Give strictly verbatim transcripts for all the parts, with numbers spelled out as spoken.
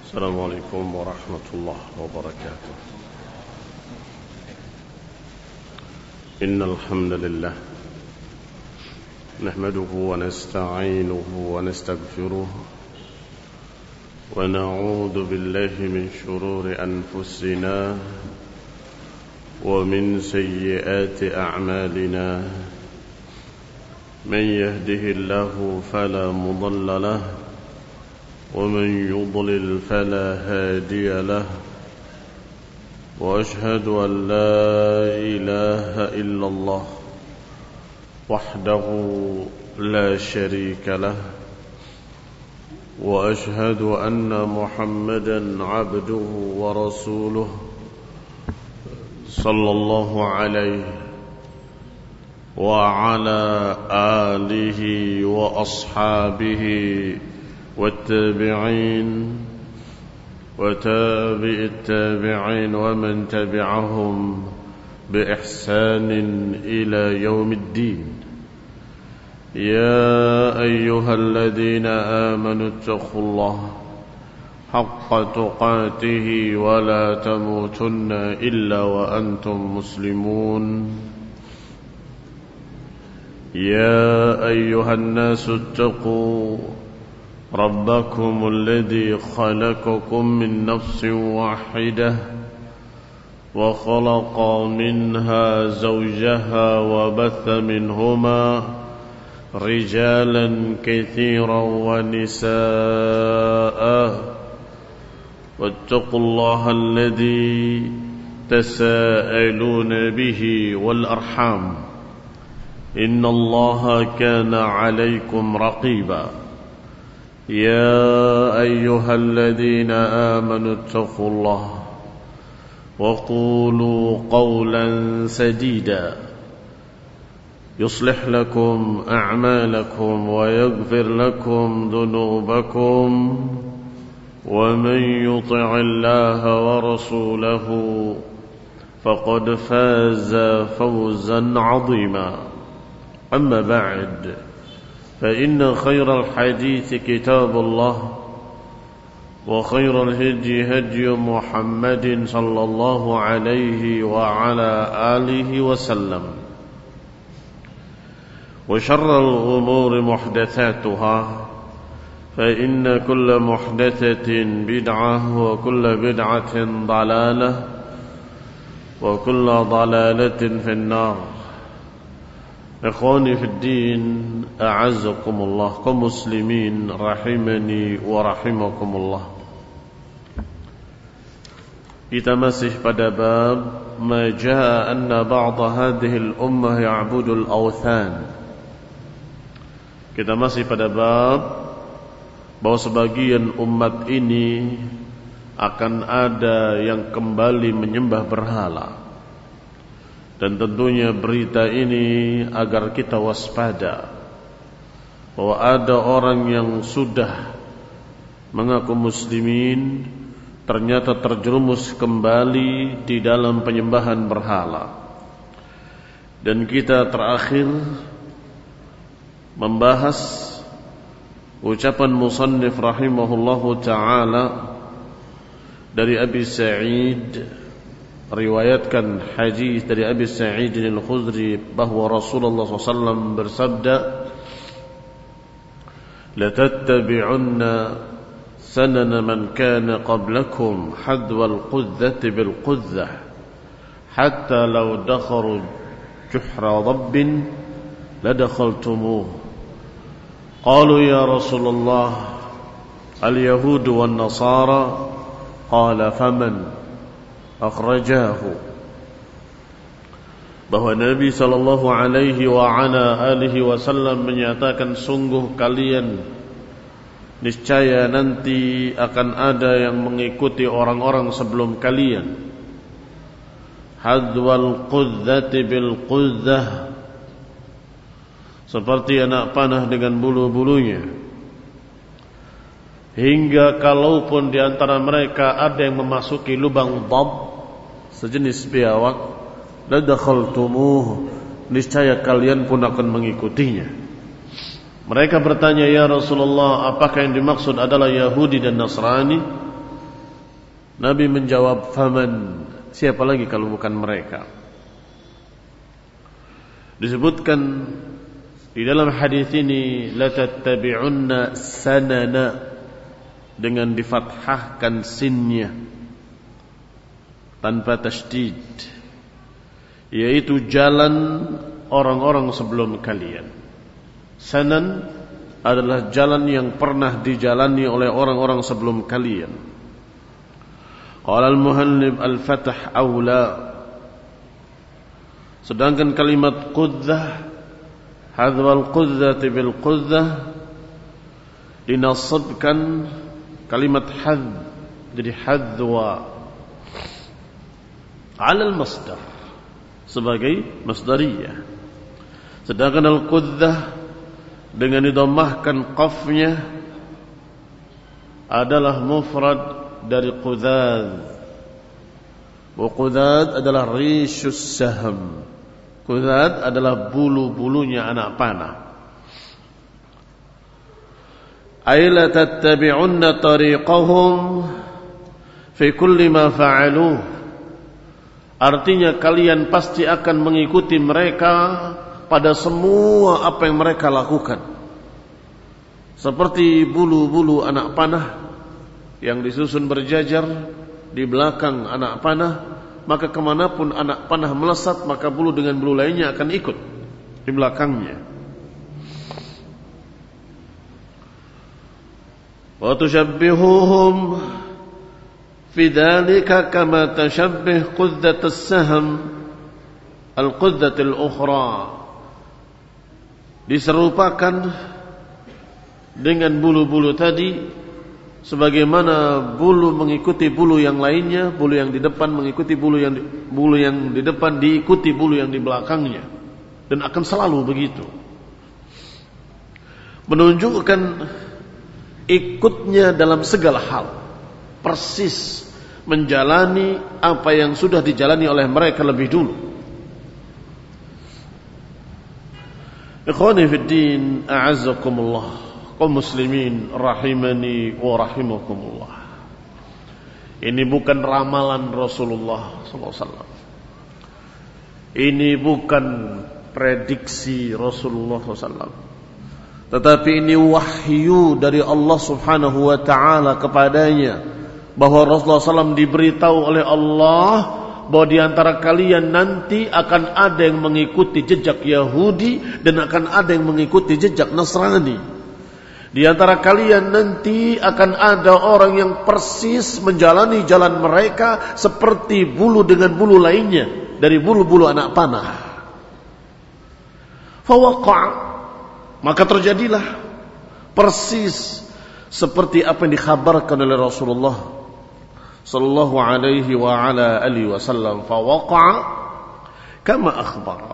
السلام عليكم ورحمة الله وبركاته. إن الحمد لله نحمده ونستعينه ونستغفره ونعوذ بالله من شرور أنفسنا ومن سيئات أعمالنا. من يهده الله فلا مضل له ومن يضلل فلا هادي له، وأشهد أن لا إله إلا الله وحده لا شريك له، وأشهد أن محمدا عبده ورسوله صلى الله عليه وعلى آله وأصحابه والتابعين وتابع التابعين ومن تبعهم بإحسان إلى يوم الدين. يا أيها الذين آمنوا اتقوا الله حق تقاته ولا تموتن إلا وأنتم مسلمون. يا أيها الناس اتقوا ربكم الذي خلقكم من نفس واحدة وخلق منها زوجها وبث منهما رجالا كثيرا ونساء، واتقوا الله الذي تساءلون به والأرحام إن الله كان عليكم رقيبا. يا أيها الذين آمنوا اتقوا الله وقولوا قولا سديدا يصلح لكم أعمالكم ويغفر لكم ذنوبكم، ومن يطع الله ورسوله فقد فاز فوزا عظيما. أما بعد، فإن خير الحديث كتاب الله، وخير الهدي هدي محمد صلى الله عليه وعلى آله وسلم، وشر الأمور محدثاتها، فإن كل محدثة بدعة وكل بدعة ضلالة وكل ضلالة في النار. Ikhwani fid din, a'azzakumullah, kaum muslimin rahimani wa rahimakumullah. Kita masih pada bab ma jaa anna ba'd hadhihi al-ummah ya'budu al-awthan. Kita masih pada bab bahwa sebagian umat ini akan ada yang kembali menyembah berhala. Dan tentunya berita ini agar kita waspada bahwa ada orang yang sudah mengaku muslimin ternyata terjerumus kembali di dalam penyembahan berhala. Dan kita terakhir membahas ucapan musannif rahimahullahu ta'ala dari Abi Sa'id, riwayatkan hadis dari Abi Sa'id al-Khudri bahwa Rasulullah sallallahu alaihi wasallam bersabda, la tattabi'unna sanana man kana qablakum hadwa al-qudzati bil-qudzah hatta law dakhalu juhra dabbin ladakhaltumuh. Qalu ya Rasulullah al-yahud wan-nasara, qala faman akhrajahu. Bahwa Nabi sallallahu alaihi wa ala alihi wasallam menyatakan, sungguh kalian niscaya nanti akan ada yang mengikuti orang-orang sebelum kalian, hadwal qudzati bil qudzah, seperti anak panah dengan bulu-bulunya, hingga kalaupun di antara mereka ada yang memasuki lubang dab, sejenis biawak, la dakhaltumuh, niscaya kalian pun akan mengikutinya. Mereka bertanya, ya Rasulullah, apakah yang dimaksud adalah Yahudi dan Nasrani? Nabi menjawab, faman, siapa lagi kalau bukan mereka? Disebutkan di dalam hadis ini, la tattabi'unna sanana, dengan difathahkan sinnya tanpa tasydid, yaitu jalan orang-orang sebelum kalian. Sanan adalah jalan yang pernah dijalani oleh orang-orang sebelum kalian. Qala al-muhallib al-fath aula. Sedangkan kalimat qudzah, hadzwal qudzati bil qudzah, dinasabkan kalimat hadd jadi hadzwa ala al-masdar sebagai masdariyah. Sedangkan al-qudzah dengan didammahkan qafnya adalah mufrad dari qudhad. Wa qudhad adalah rishus saham. Qudhad adalah bulu-bulunya anak panah. Ay la tattabi'unna tariqahum fi kulli ma fa'aluh. Artinya kalian pasti akan mengikuti mereka pada semua apa yang mereka lakukan. Seperti bulu-bulu anak panah yang disusun berjajar di belakang anak panah, maka kemanapun anak panah melesat, maka bulu dengan bulu lainnya akan ikut di belakangnya. Wa tushabbihuhum fi dzalika kama tashabbih quddat as-sahm al-quddat al-ukhra. Diserupakan dengan bulu-bulu tadi, sebagaimana bulu mengikuti bulu yang lainnya, bulu yang di depan mengikuti bulu yang di, bulu yang di depan diikuti bulu yang di belakangnya, dan akan selalu begitu. Menunjukkan ikutnya dalam segala hal, persis menjalani apa yang sudah dijalani oleh mereka lebih dulu. Ikhwani fid din, a'azzakumullah, kaum muslimin rahimani wa rahimakumullah. Ini bukan ramalan Rasulullah sallallahu alaihi wasallam. Ini bukan prediksi Rasulullah sallallahu alaihi wasallam. Tetapi ini wahyu dari Allah subhanahu wa ta'ala kepadanya, bahwa Rasulullah sallallahu alaihi wasallam diberitahu oleh Allah bahwa di antara kalian nanti akan ada yang mengikuti jejak Yahudi dan akan ada yang mengikuti jejak Nasrani. Di antara kalian nanti akan ada orang yang persis menjalani jalan mereka seperti bulu dengan bulu lainnya dari bulu-bulu anak panah. Fawaqa', maka terjadilah persis seperti apa yang dikhabarkan oleh Rasulullah sallallahu alaihi wa ala alihi wasallam. Fawaqa' kama akhbara.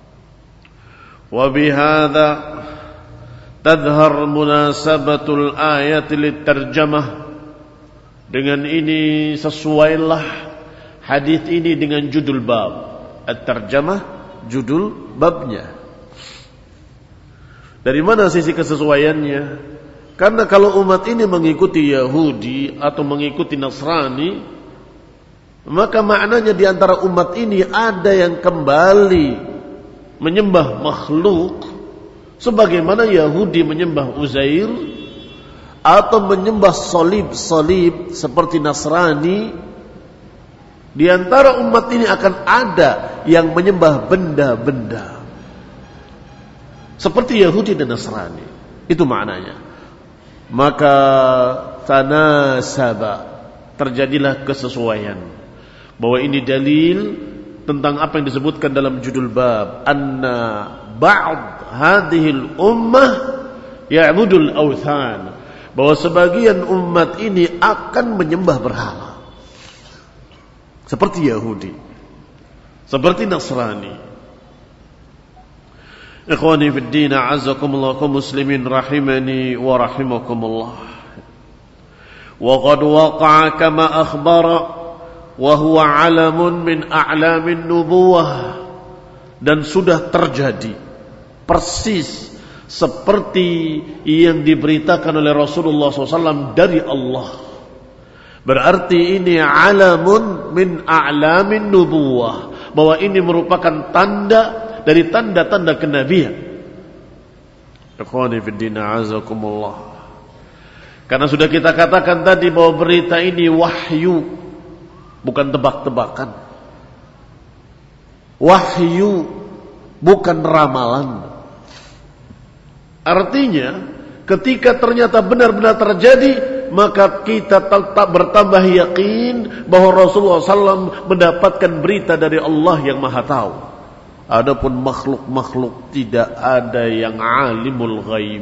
Wa bihadza tadhhar munasabatul ayat litarjamah. Dengan ini sesuailah hadis ini dengan judul bab. At-tarjamah, judul babnya. Dari mana sisi kesesuaiannya? Karena kalau umat ini mengikuti Yahudi atau mengikuti Nasrani, maka maknanya di antara umat ini ada yang kembali menyembah makhluk, sebagaimana Yahudi menyembah Uzair, atau menyembah salib-salib seperti Nasrani. Di antara umat ini akan ada yang menyembah benda-benda seperti Yahudi dan Nasrani. Itu maknanya. Maka tanasaba, terjadilah kesesuaian, bahwa ini dalil tentang apa yang disebutkan dalam judul bab, anna ba'd hadhil ummah ya'budul awthan, bahwa sebagian umat ini akan menyembah berhala seperti Yahudi, seperti Nasrani. Ikhwani fid din, a'azzakumullah, kaum muslimin rahimani wa rahimakumullah. Wa qad waqa'a kama akhbara wa huwa 'alamun min a'lamin nubuwah, dan sudah terjadi persis seperti yang diberitakan oleh Rasulullah shallallahu alaihi wasallam dari Allah, Berarti ini alamun min a'lamin nubuwah, bahwa ini merupakan tanda dari tanda-tanda kenabian. Ikhwani fiddin a'azakumullah. Karena sudah kita katakan tadi bahwa berita ini wahyu, bukan tebak-tebakan. Wahyu, bukan ramalan. Artinya, ketika ternyata benar-benar terjadi, maka kita tetap bertambah yakin bahwa Rasulullah shallallahu alaihi wasallam mendapatkan berita dari Allah yang Maha Tahu. Adapun makhluk-makhluk tidak ada yang alimul ghaib.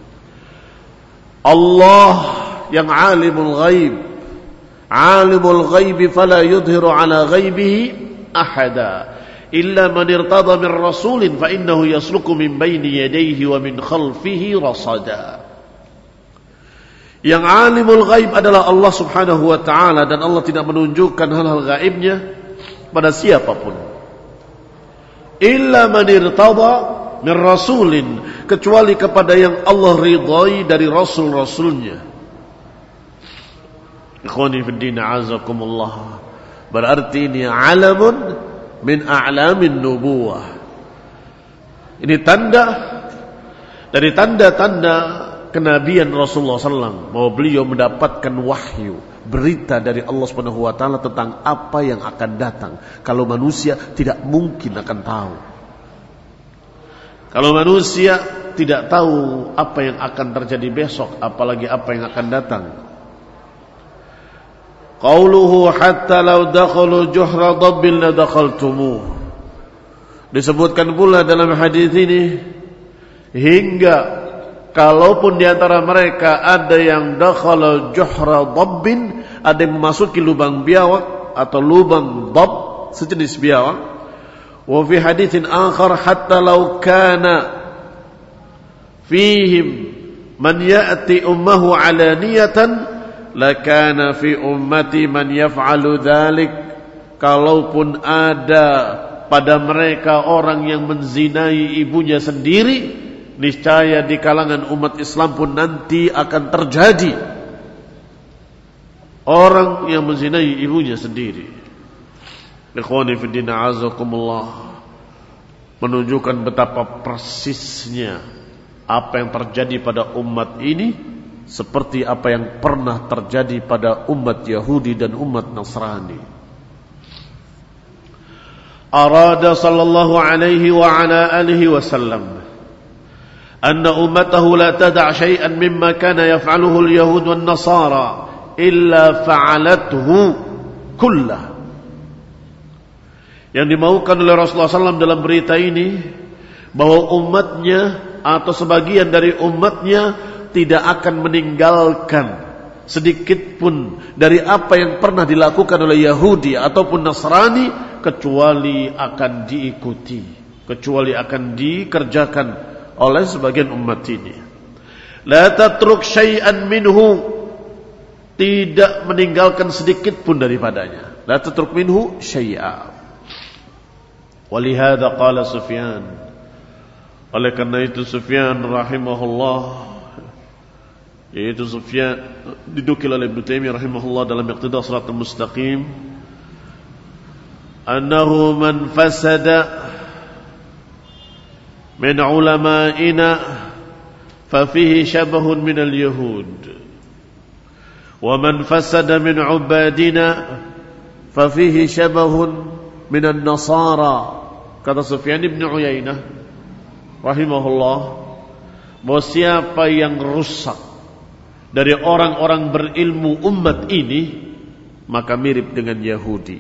Allah yang alimul ghaib. Alimul ghaibi fala yudhiru ala ghaibihi ahada illa man irtada min rasulin fa innahu yasluku min baini yadayhi wa min khalfihi rasada. Yang alimul ghaib adalah Allah subhanahu wa ta'ala, dan Allah tidak menunjukkan hal-hal gaibnya pada siapapun. Illa man irtada min rasulin, kecuali kepada yang Allah ridhai dari rasul-rasulnya. Ikhwani fiddin a'azakumullah. Berarti ini alamun min a'lamin nubuwah. Ini tanda dari tanda-tanda kenabian Rasulullah sallallahu alaihi wasallam, bahwa beliau mendapatkan wahyu, berita dari Allah Subhanahu wa taala tentang apa yang akan datang. Kalau manusia tidak mungkin akan tahu. Kalau manusia tidak tahu apa yang akan terjadi besok, apalagi apa yang akan datang. Qauluhu hatta law dakhalu juhra dabbil la dakhaltumuh. Disebutkan pula dalam hadis ini, hingga kalaupun di antara mereka ada yang dakhala juhra dabbin, ada yang memasuki lubang biawak atau lubang dab, sejenis biawak. Wa fi haditsin akhar hatta law kana fihim man ya'ti ummuhu alaniyatan lakana fi ummati man yaf'alu dzalik. Kalaupun ada pada mereka orang yang menzinai ibunya sendiri, niscaya di kalangan umat Islam pun nanti akan terjadi orang yang menzinai ibunya sendiri. Ikhwani fiddin a'azakumullah, menunjukkan betapa persisnya apa yang terjadi pada umat ini seperti apa yang pernah terjadi pada umat Yahudi dan umat Nasrani. Arada sallallahu alaihi wa ala alihi wasallam anna ummatahu la tada' syai'an mimma kana yaf'aluhu al-yahud wan nasara illa fa'alathu kullah. Yang dimaukan oleh Rasulullah sallallahu alaihi wasallam dalam berita ini, bahwa umatnya atau sebagian dari umatnya tidak akan meninggalkan sedikit pun dari apa yang pernah dilakukan oleh Yahudi ataupun Nasrani, kecuali akan diikuti, kecuali akan dikerjakan oleh sebagian umat ini. La tatruk syai'an minhu, tidak meninggalkan sedikit pun daripadanya. La tatruk minhu syai'a. Walihada qala Sufyan, oleh karena itu Sufyan rahimahullah, yaitu Sufyan didukil oleh Ibnu Taimiyah rahimahullah dalam Iqtidah Shiratal Mustaqim, annahu man fasada min ulama'ina fa fihi syabahun min al-yahud, wa man fasada min ubadina fa fihi syabahun min an-nasara. Kata Sufyan bin Uyainah rahimahullah, bahwa siapa yang rusak dari orang-orang berilmu umat ini, maka mirip dengan Yahudi.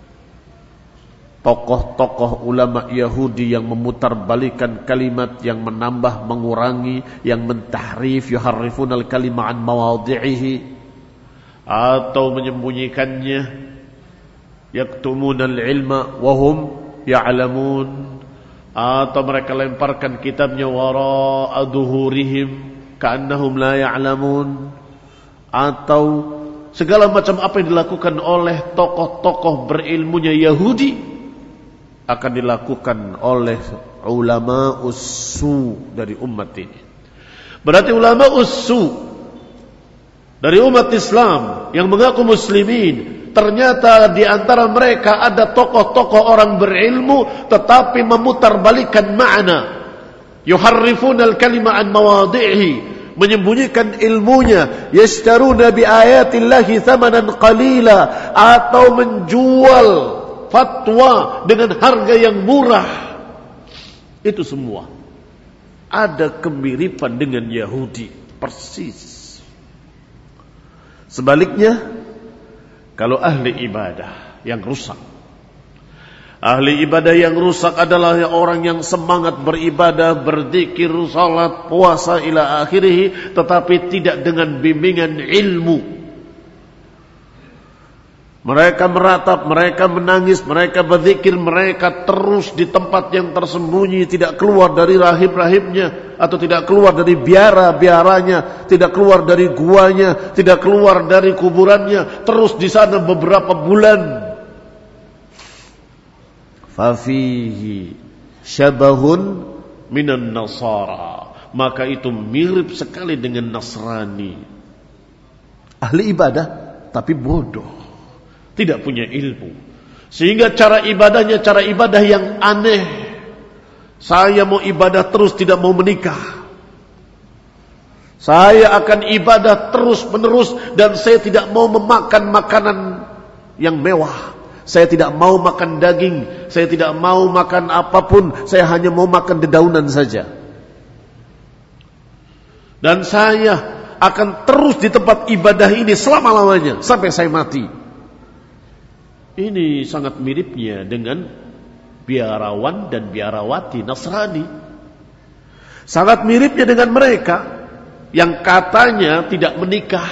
Tokoh-tokoh ulama Yahudi yang memutarbalikkan kalimat, yang menambah, mengurangi, yang mentahrif, yuharrifunal kalima an mawadhi'ihi, atau menyembunyikannya, yaktumunal ilma wahum ya'lamun, atau mereka lemparkan kitabnya wara'a duhurihim ka'annahum la ya'lamun, atau segala macam apa yang dilakukan oleh tokoh-tokoh berilmunya Yahudi akan dilakukan oleh ulama ussu dari umat ini. Berarti ulama ussu dari umat Islam yang mengaku muslimin, ternyata di antara mereka ada tokoh-tokoh orang berilmu tetapi memutarbalikkan makna. Yuharrifunal kalima an mawadhihi, menyembunyikan ilmunya. Yashtaruna bi ayatillahi thamanan qalila, atau menjual fatwa dengan harga yang murah. Itu semua ada kemiripan dengan Yahudi, persis. Sebaliknya, kalau ahli ibadah yang rusak, ahli ibadah yang rusak adalah orang yang semangat beribadah, berzikir, salat, puasa ila akhirih, tetapi tidak dengan bimbingan ilmu. Mereka meratap, mereka menangis, mereka berzikir, mereka terus di tempat yang tersembunyi, tidak keluar dari rahib-rahibnya, atau tidak keluar dari biara-biaranya, tidak keluar dari guanya, tidak keluar dari kuburannya, terus di sana beberapa bulan. Fafihi syabahun minan nasara, maka itu mirip sekali dengan Nasrani. Ahli ibadah tapi bodoh, tidak punya ilmu, sehingga cara ibadahnya cara ibadah yang aneh. Saya mau ibadah terus, tidak mau menikah. Saya akan ibadah terus menerus, dan saya tidak mau memakan makanan yang mewah. Saya tidak mau makan daging, saya tidak mau makan apapun, saya hanya mau makan dedaunan saja. Dan saya akan terus di tempat ibadah ini selama-lamanya sampai saya mati. Ini sangat miripnya dengan biarawan dan biarawati Nasrani. Sangat miripnya dengan mereka yang katanya tidak menikah.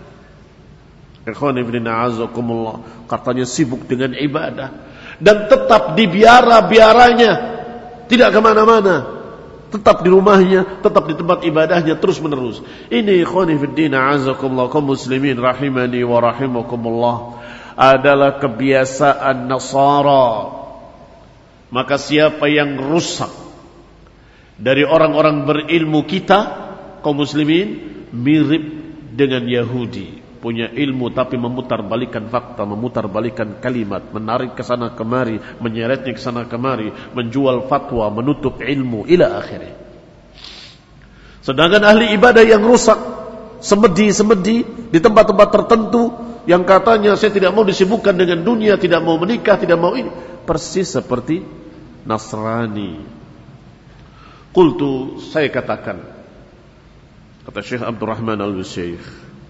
Katanya sibuk dengan ibadah, dan tetap di biara-biaranya, tidak kemana-mana, tetap di rumahnya, tetap di tempat ibadahnya terus menerus. Ini ikhwani fiddin a'azakumullah, kaum muslimin rahimani wa rahimakumullah, adalah kebiasaan Nasara. Maka siapa yang rusak dari orang-orang berilmu kita, kaum muslimin, mirip dengan Yahudi. Punya ilmu tapi memutarbalikkan fakta, memutarbalikkan kalimat, menarik ke sana kemari, menyeretnya ke sana kemari, menjual fatwa, menutup ilmu ila akhirnya. Sedangkan ahli ibadah yang rusak, semedi-semedi di tempat-tempat tertentu, yang katanya saya tidak mau disibukkan dengan dunia, tidak mau menikah, tidak mau ini, persis seperti Nasrani. Qultu, saya katakan, kata Syekh Abdurrahman Al-Syekh,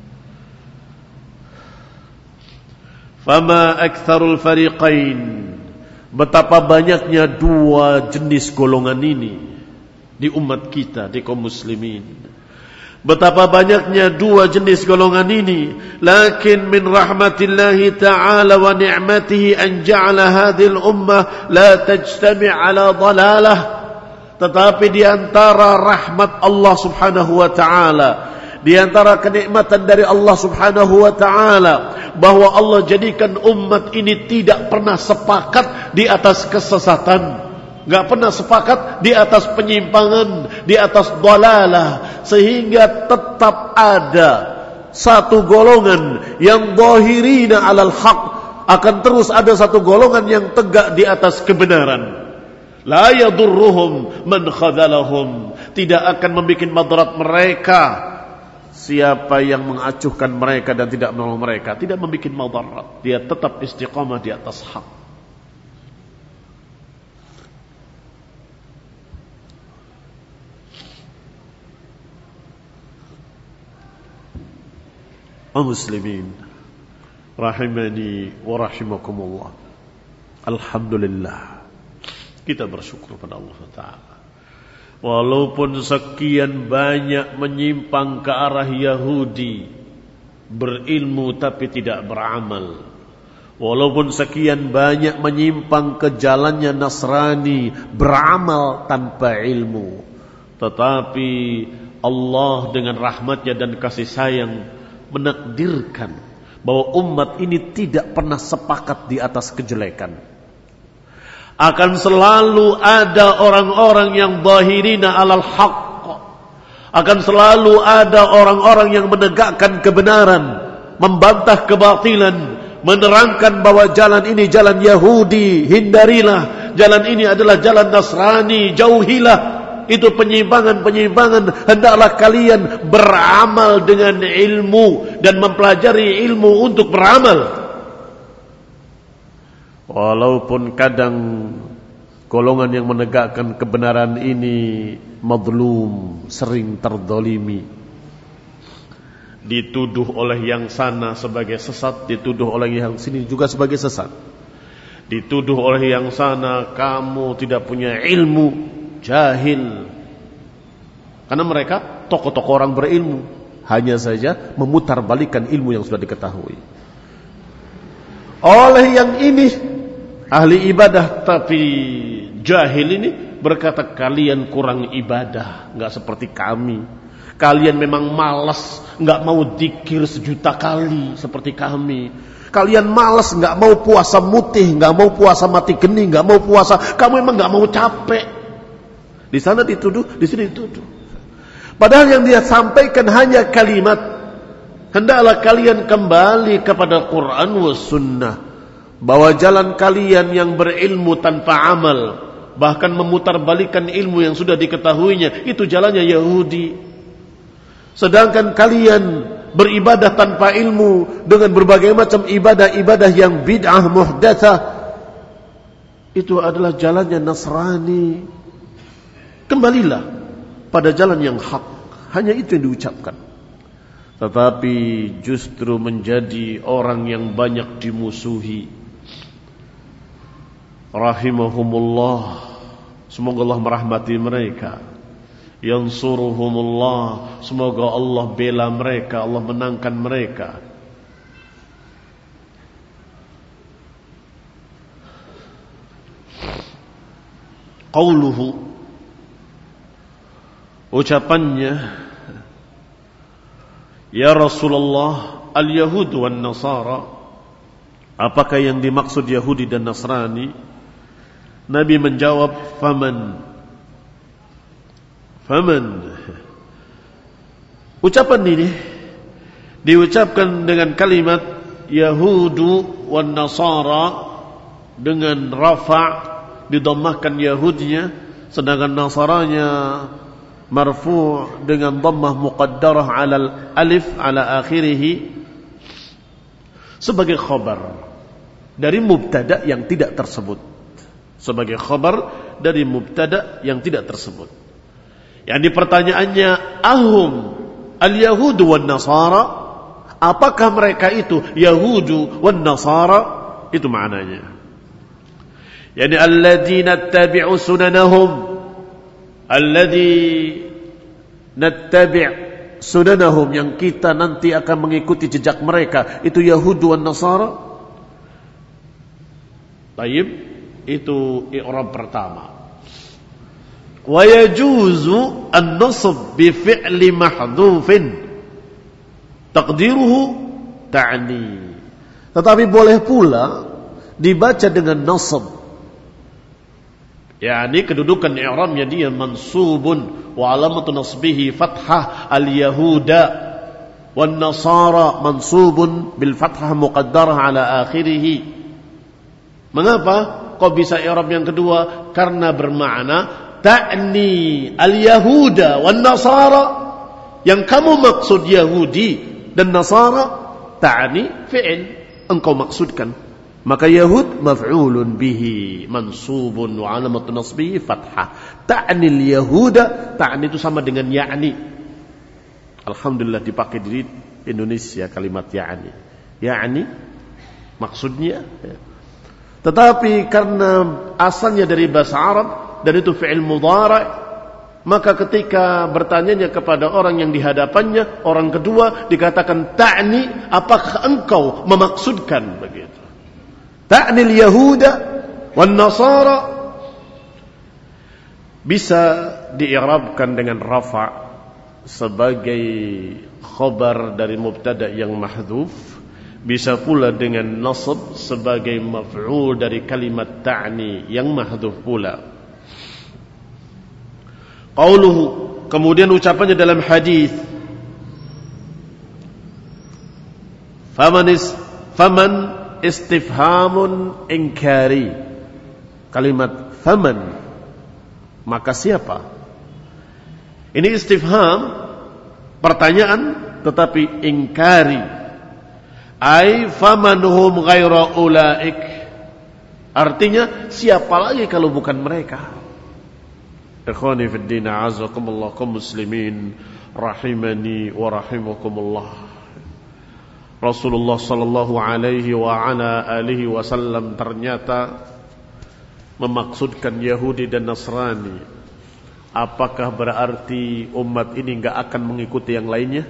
fama aktsarul fariqain, betapa banyaknya dua jenis golongan ini di umat kita, di kaum muslimin. Betapa banyaknya dua jenis golongan ini. Lakin min rahmatillahi ta'ala wa ni'matihi an ja'ala hadhil ummah la tajtami' ala dalalah. Tetapi di antara rahmat Allah subhanahu wa ta'ala, di antara kenikmatan dari Allah subhanahu wa ta'ala, bahwa Allah jadikan umat ini tidak pernah sepakat di atas kesesatan, gak pernah sepakat di atas penyimpangan, di atas dalalah, sehingga tetap ada satu golongan yang zahirina alal haq, akan terus ada satu golongan yang tegak di atas kebenaran. La yadurruhum man khadalahum, tidak akan membuat madarat mereka siapa yang mengacuhkan mereka dan tidak menolong mereka, tidak membuat madarat. Dia tetap istiqamah di atas hak. Muslimin rahimani wa rahimakumullah, alhamdulillah, kita bersyukur pada Allah Ta'ala. Walaupun sekian banyak menyimpang ke arah Yahudi, berilmu tapi tidak beramal, walaupun sekian banyak menyimpang ke jalannya Nasrani, beramal tanpa ilmu, tetapi Allah dengan rahmatnya dan kasih sayang menakdirkan bahwa umat ini tidak pernah sepakat di atas kejelekan. Akan selalu ada orang-orang yang zahirina alal haqq, Akan selalu ada orang-orang yang menegakkan kebenaran, membantah kebatilan, menerangkan bahwa jalan ini jalan Yahudi, hindarilah. Jalan ini adalah jalan Nasrani, jauhilah. Itu penyimpangan-penyimpangan. Hendaklah kalian beramal dengan ilmu dan mempelajari ilmu untuk beramal. Walaupun kadang golongan yang menegakkan kebenaran ini mazlum, sering terdolimi, dituduh oleh yang sana sebagai sesat, dituduh oleh yang sini juga sebagai sesat, dituduh oleh yang sana kamu tidak punya ilmu, jahil. Karena mereka tokoh-tokoh orang berilmu, hanya saja memutarbalikkan ilmu yang sudah diketahui. Oleh yang ini ahli ibadah tapi jahil ini berkata, kalian kurang ibadah, enggak seperti kami. Kalian memang malas, enggak mau dzikir sejuta kali seperti kami. Kalian malas, enggak mau puasa mutih, enggak mau puasa mati geni, enggak mau puasa. Kamu memang enggak mau capek. Di sana dituduh, di sini dituduh. Padahal yang dia sampaikan hanya kalimat, hendaklah kalian kembali kepada Quran was sunnah. Bahwa jalan kalian yang berilmu tanpa amal, bahkan memutarbalikkan ilmu yang sudah diketahuinya, itu jalannya Yahudi. Sedangkan kalian beribadah tanpa ilmu dengan berbagai macam ibadah-ibadah yang bid'ah muhdatsah, itu adalah jalannya Nasrani. Kembalilah pada jalan yang hak. Hanya itu yang diucapkan. Tetapi justru menjadi orang yang banyak dimusuhi. Rahimahumullah, semoga Allah merahmati mereka. Yansuruhumullah, semoga Allah bela mereka, Allah menangkan mereka. Qauluhu, ucapannya, ya Rasulullah, al-Yahud wan Nasara, apakah yang dimaksud Yahudi dan Nasrani? Nabi menjawab, faman faman. Ucapan ini diucapkan dengan kalimat Yahudu wan Nasara dengan rafa', didammahkan Yahudnya, sedangkan Nasaranya marfu' dengan dhammah muqaddarah 'alal alif 'ala akhirih, sebagai khabar dari mubtada yang tidak tersebut. Sebagai khabar dari mubtada yang tidak tersebut. Yang dipertanyaannya, ahum al-yahudu wan nasara, apakah mereka itu Yahudu wan Nasara? Itu maknanya. Yani alladzina nattabi'u sunanahum, alladzi nattabi' sunanahum, yang kita nanti akan mengikuti jejak mereka, itu Yahudu wan Nasara. Baik, itu i'rab pertama. Wa yajuzu an-nasb bi fi'li mahdhufin taqdiruhu ta'ni. Tetapi boleh pula dibaca dengan nasab, yakni kedudukan i'rabnya dia mansubun wa alamatu nasbihi fathah al-yahuda wan nasara mansubun bil fathah muqaddarah ala akhirih. Mengapa kok bisa i'rab yang kedua? Karena bermakna ta'ni al-yahuda wan nasara, yang kamu maksud Yahudi dan Nasara, ta'ni fi'il, engkau maksudkan. Maka Yahud maf'ulun bihi mansubun wa alamatu nasbihi fathah. Ta'ni al-yahuda, ta'ni itu sama dengan ya'ni. Alhamdulillah dipakai di Indonesia kalimat ya'ni. Ya'ni maksudnya, ya. Tetapi karena asalnya dari bahasa Arab dan itu fi'il mudhari', maka ketika bertanyanya kepada orang yang dihadapannya, orang kedua, dikatakan ta'ni, apakah engkau memaksudkan begitu? Ta'ni al-yahuda wan nasara bisa di'irabkan dengan rafa' sebagai khabar dari mubtada yang mahdhuf, bisa pula dengan nasab sebagai maf'ul dari kalimat ta'ni yang mahdhuf pula. Qauluhu, kemudian ucapannya dalam hadis, faman is, faman istifhamun inkari. Kalimat faman, maka siapa? Ini istifham, pertanyaan, tetapi ingkari. Ai faman hum ghaira ulaik. Artinya siapa lagi kalau bukan mereka? Ikhwani fid din, a'azakumullah, kaum muslimin rahimani wa rahimakumullah. Rasulullah sallallahu alaihi wa ala alihi wasallam ternyata memaksudkan Yahudi dan Nasrani. Apakah berarti umat ini enggak akan mengikuti yang lainnya?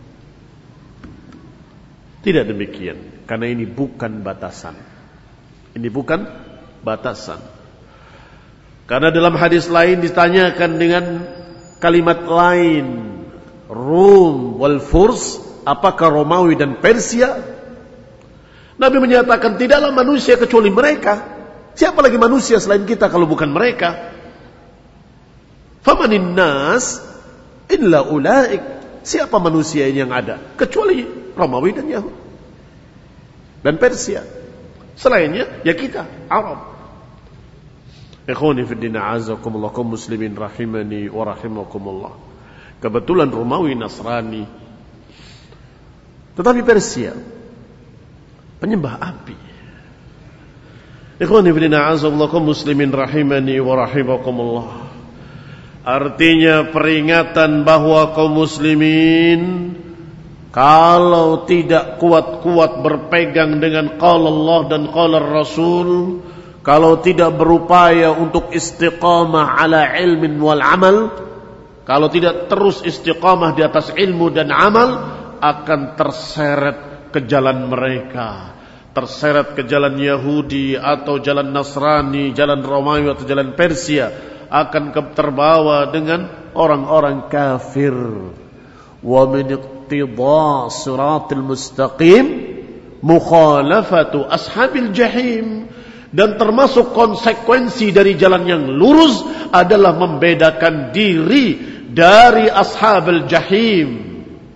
Tidak demikian, karena ini bukan batasan. Ini bukan batasan. Karena dalam hadis lain ditanyakan dengan kalimat lain, Rum wal Furs, apakah Romawi dan Persia? Nabi menyatakan tidaklah manusia kecuali mereka. Siapa lagi manusia selain kita kalau bukan mereka? Famanin nas illa ulaik. Siapa manusia ini yang ada kecuali Romawi dan Yahudi dan Persia. Selainnya ya kita Arab. Ikhwani fid din, a'azakumullah, kaum muslimin rahimani wa rahimakumullah. Kebetulan Romawi, Nasrani, tetapi Persia penyembah api. Ikhwani fid din, a'azakumullah, kaum muslimin rahimani wa rahimakumullah. Artinya peringatan bahwa kaum muslimin kalau tidak kuat-kuat berpegang dengan qala Allah dan qala Rasul, kalau tidak berupaya untuk istiqamah ala ilmin wal amal, kalau tidak terus istiqamah di atas ilmu dan amal, akan terseret ke jalan mereka, terseret ke jalan Yahudi atau jalan Nasrani, jalan Romawi atau jalan Persia, akan terbawa dengan orang-orang kafir. Wa min iqtida siratil mustaqim mukhalafatu ashabil jahim. Dan termasuk konsekuensi dari jalan yang lurus adalah membedakan diri dari ashabil jahim.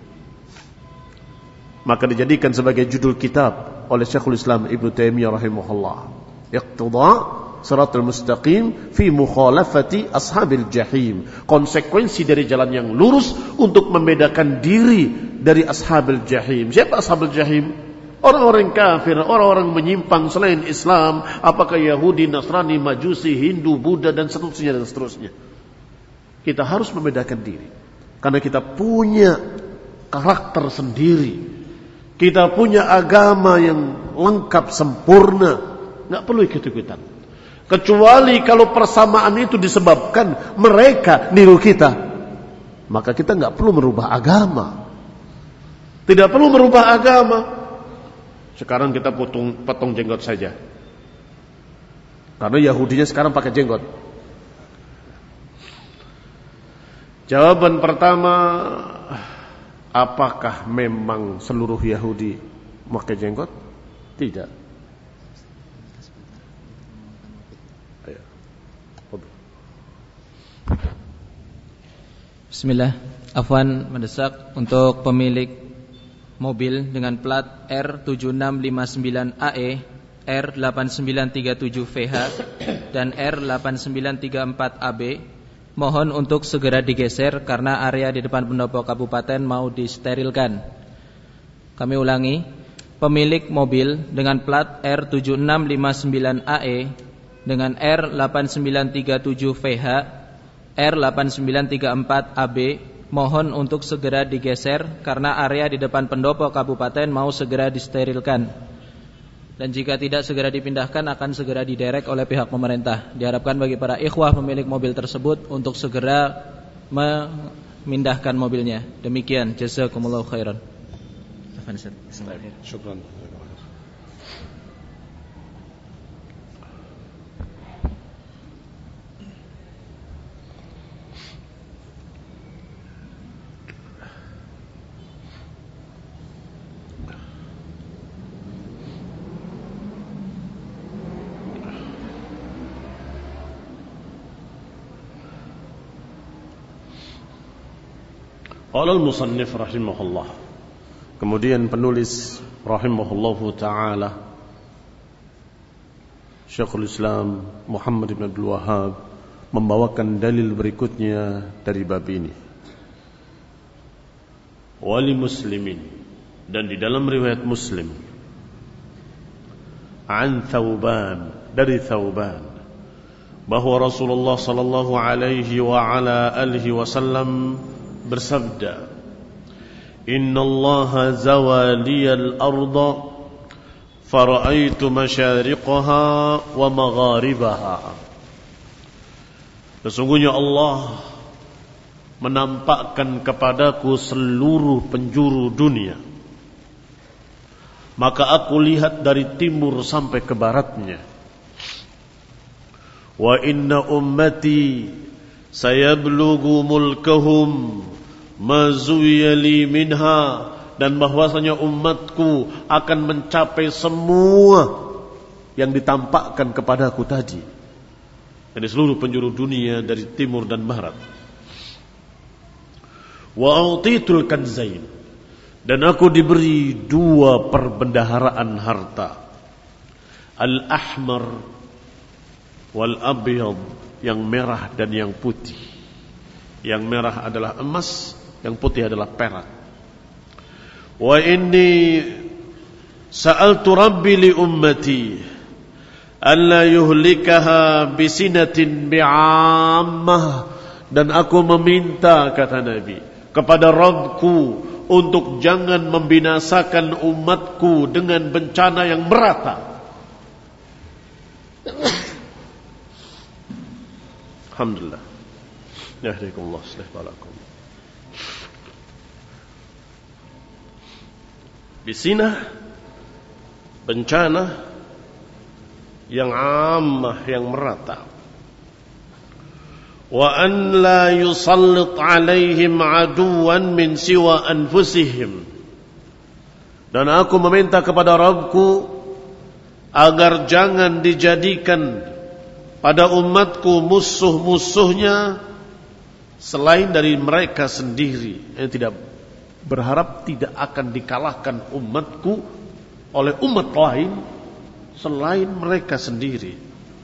Maka dijadikan sebagai judul kitab oleh Syekhul Islam Ibnu Taimiyah rahimahullah, Iqtida Siratul Mustaqim fi mukhalafati ashabil jahim. Konsekuensi dari jalan yang lurus untuk membedakan diri dari ashabil jahim. Siapa ashabil jahim? Orang-orang kafir, orang-orang menyimpang selain Islam, apakah Yahudi, Nasrani, Majusi, Hindu, Buddha dan seterusnya dan seterusnya. Kita harus membedakan diri karena kita punya karakter sendiri. Kita punya agama yang lengkap sempurna, enggak perlu ikut-ikutan. Kecuali kalau persamaan itu disebabkan mereka niru kita, maka kita nggak perlu merubah agama. Tidak perlu merubah agama. Sekarang kita potong, potong jenggot saja, karena Yahudinya sekarang pakai jenggot. Jawaban pertama, apakah memang seluruh Yahudi pakai jenggot? Tidak. Bismillah. Afwan mendesak untuk pemilik mobil dengan plat R tujuh enam lima sembilan A E, R delapan sembilan tiga tujuh V H dan R delapan sembilan tiga empat A B, mohon untuk segera digeser karena area di depan pendopo kabupaten mau disterilkan. Kami ulangi, pemilik mobil dengan plat R tujuh enam lima sembilan A E dengan R delapan sembilan tiga tujuh V H, R delapan sembilan tiga empat A B, mohon untuk segera digeser karena area di depan pendopo kabupaten mau segera disterilkan. Dan jika tidak segera dipindahkan akan segera diderek oleh pihak pemerintah. Diharapkan bagi para ikhwah pemilik mobil tersebut untuk segera memindahkan mobilnya. Demikian, jazakumullahu khairan. Syukran. Qala al-musannif rahimahullah. Kemudian penulis rahimahullahu taala Syekhul Islam Muhammad bin Abdul Wahhab membawakan dalil berikutnya dari bab ini. Wali muslimin, dan di dalam riwayat Muslim an Thauban, dari Thauban, bahwa Rasulullah sallallahu alaihi wa ala alihi wasallam bersabda, "Inna Allah zawaliyal arda fara'aitu masyariqaha wa magharibaha." Sesungguhnya Allah menampakkan kepadaku seluruh penjuru dunia, maka aku lihat dari timur sampai ke baratnya. Wa inna ummati sayablughu mulkahum ma zuwiya li minha, dan bahwasanya umatku akan mencapai semua yang ditampakkan kepadaku tadi, dari seluruh penjuru dunia, dari timur dan barat. Wa utitul kanzain, dan aku diberi dua perbendaharaan harta, al-ahmar wal abyad, yang merah dan yang putih. Yang merah adalah emas, yang putih adalah perak. Wa inni sa'altu rabbi li ummati alla yuhlikaha bisinatin bi'ammah, dan aku meminta, kata Nabi, kepada Rabbku untuk jangan membinasakan umatku dengan bencana yang merata. Alhamdulillah. Yahdikumullah sallallahu. Bisinah, bencana yang ammah, yang merata. Wa an la yusallit alaihim aduwan min siwa anfusihim, dan aku meminta kepada Rabbku agar jangan dijadikan pada umatku musuh-musuhnya selain dari mereka sendiri. Yang tidak berharap tidak akan dikalahkan umatku oleh umat lain selain mereka sendiri.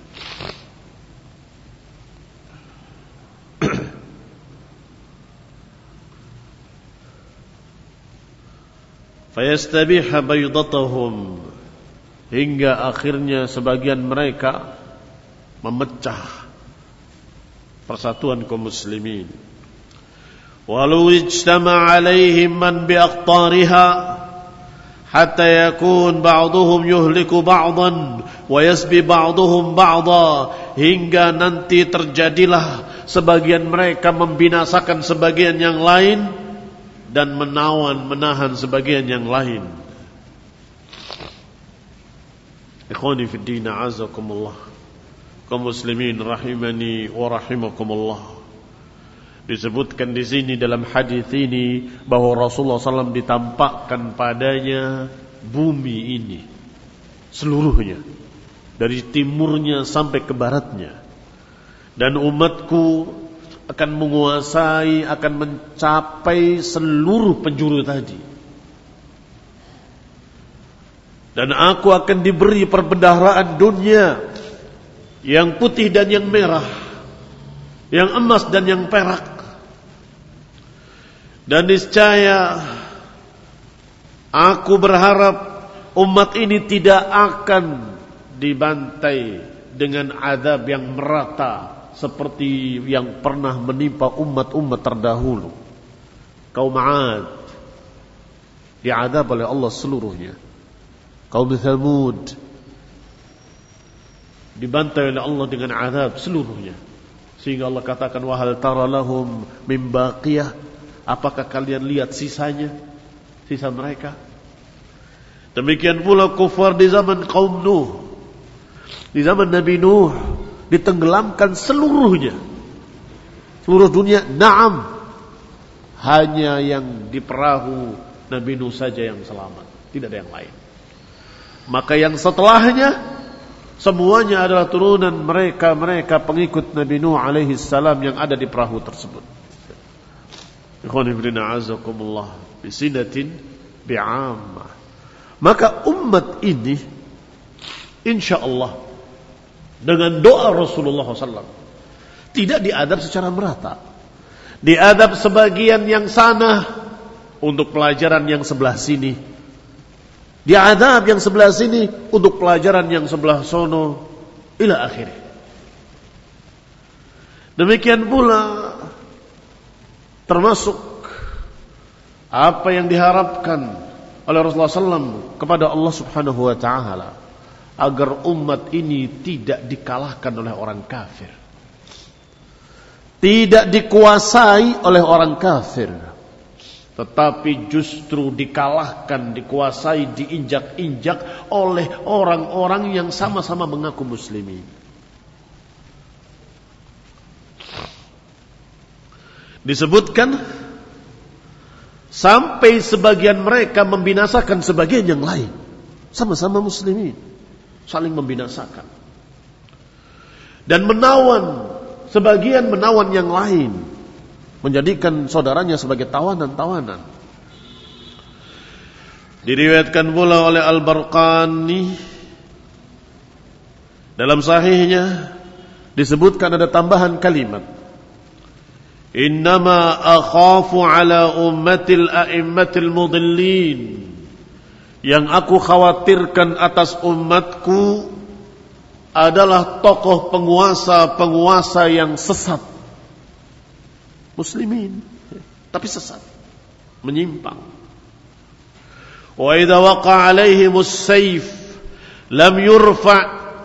Fayastabiha baydatahum, hingga akhirnya sebagian mereka memecah persatuan kaum muslimin. Walau ijtama alaihim man biaqtariha hatta yakun ba'duhum yuhliku ba'dan wa yasbi ba'duhum ba'da, hingga nanti terjadilah sebagian mereka membinasakan sebagian yang lain dan menawan menahan sebagian yang lain. Ikhwani fid din, a'azakumullah, kaum muslimin rahimani wa rahimakumullah. Disebutkan di sini dalam hadis ini bahwa Rasulullah sallallahu alaihi wasallam ditampakkan padanya bumi ini seluruhnya, dari timurnya sampai ke baratnya, dan umatku akan menguasai, akan mencapai seluruh penjuru tadi, dan aku akan diberi perbendaharaan dunia yang putih dan yang merah, yang emas dan yang perak. Dan niscaya aku berharap umat ini tidak akan dibantai dengan azab yang merata seperti yang pernah menimpa umat-umat terdahulu. Kaum 'Ad diazab oleh Allah seluruhnya. Kaum Tsamud dibantai oleh Allah dengan azab seluruhnya. Sehingga Allah katakan, wa hal tara lahum min baqiyah, apakah kalian lihat sisanya, sisa mereka? Demikian pula kufar di zaman kaum Nuh, di zaman Nabi Nuh, ditenggelamkan seluruhnya, seluruh dunia. Naam, hanya yang di perahu Nabi Nuh saja yang selamat, tidak ada yang lain. Maka yang setelahnya semuanya adalah turunan mereka-mereka pengikut Nabi Nuh alaihi salam yang ada di perahu tersebut. Ikhwani fillah azakumullah bisinatin bi'ammah. Maka umat ini insyaallah dengan doa Rasulullah shallallahu alaihi wasallam tidak diadab secara merata. Diadab sebagian yang sana untuk pelajaran yang sebelah sini. Diadab yang sebelah sini untuk pelajaran yang sebelah sono ila akhirnya. Demikian pula termasuk apa yang diharapkan oleh Rasulullah shallallahu alaihi wasallam kepada Allah subhanahu wa ta'ala agar umat ini tidak dikalahkan oleh orang kafir, tidak dikuasai oleh orang kafir, tetapi justru dikalahkan, dikuasai, diinjak-injak oleh orang-orang yang sama-sama mengaku muslimin. Disebutkan sampai sebagian mereka membinasakan sebagian yang lain, sama-sama muslimin, saling membinasakan, dan menawan sebagian menawan yang lain, menjadikan saudaranya sebagai tawanan-tawanan. Diriwayatkan pula oleh Al-Barqani dalam sahihnya, disebutkan ada tambahan kalimat, innama akhafu ala ummatil a'immatil mudillin. Yang aku khawatirkan atas umatku adalah tokoh penguasa-penguasa yang sesat, muslimin tapi sesat, menyimpang. Wa idza waqa 'alaihimus sayf lam yurfa'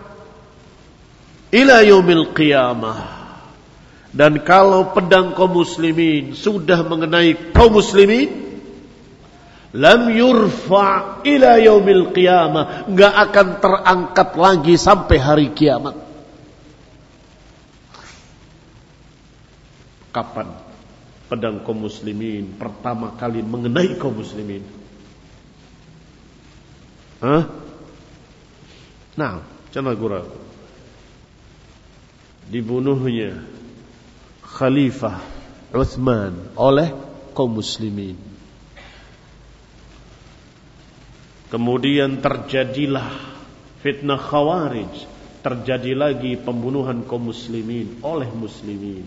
ila yaumil qiyamah. Dan kalau pedang kaum muslimin sudah mengenai kaum muslimin, lam yurfa' ila yaumil qiyamah, enggak akan terangkat lagi sampai hari kiamat. Kapan pedang kaum muslimin pertama kali mengenai kaum muslimin? Hah? Nah, jangan ragu-ragu. Dibunuhnya Khalifah Utsman oleh kaum muslimin. Kemudian terjadilah fitnah Khawarij, terjadi lagi pembunuhan kaum muslimin oleh muslimin.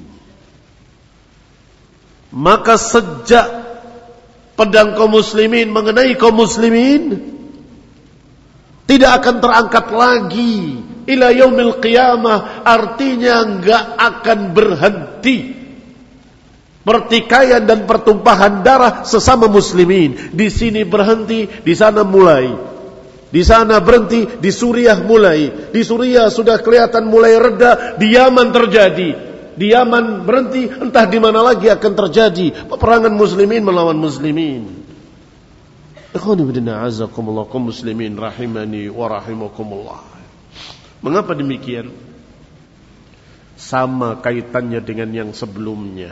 Maka sejak pedang kaum muslimin mengenai kaum muslimin, tidak akan terangkat lagi ila yaumil qiyamah, artinya enggak akan berhenti pertikaian dan pertumpahan darah sesama muslimin. Di sini berhenti, di sana mulai. Di sana berhenti, di Suriah mulai. Di Suriah sudah kelihatan mulai reda, di Yaman terjadi. Di Yaman berhenti, entah di mana lagi akan terjadi peperangan muslimin melawan muslimin. Ikhwani fillah azakumullah, kaum muslimin rahimani wa rahimakumullah. Mengapa demikian? Sama kaitannya dengan yang sebelumnya,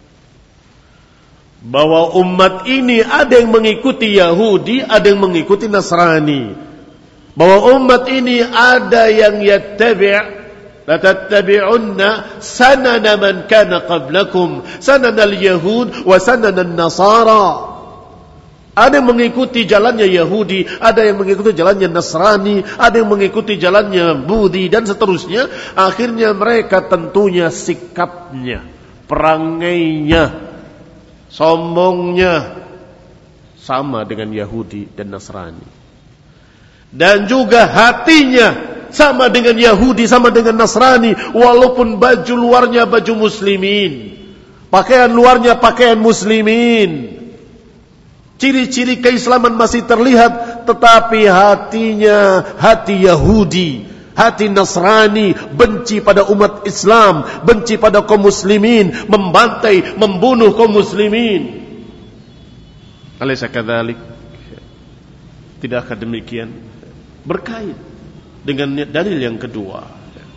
bahwa umat ini ada yang mengikuti Yahudi, ada yang mengikuti Nasrani. Bahwa umat ini ada yang yattabi' la tattabi'unna sanana man kana qablakum, sanana al-yahud wa sanana an-nasara. Ada yang mengikuti jalannya Yahudi, ada yang mengikuti jalannya Nasrani, ada yang mengikuti jalannya Budi, dan seterusnya. Akhirnya mereka tentunya sikapnya, perangainya, sombongnya sama dengan Yahudi dan Nasrani. Dan juga hatinya sama dengan Yahudi, sama dengan Nasrani, walaupun baju luarnya baju muslimin, pakaian luarnya pakaian muslimin, ciri-ciri keislaman masih terlihat, tetapi hatinya hati Yahudi, hati Nasrani, benci pada umat Islam, benci pada kaum muslimin, membantai, membunuh kaum muslimin. Alaysa kadzalik? Tidakkah demikian? Berkait dengan dalil yang kedua.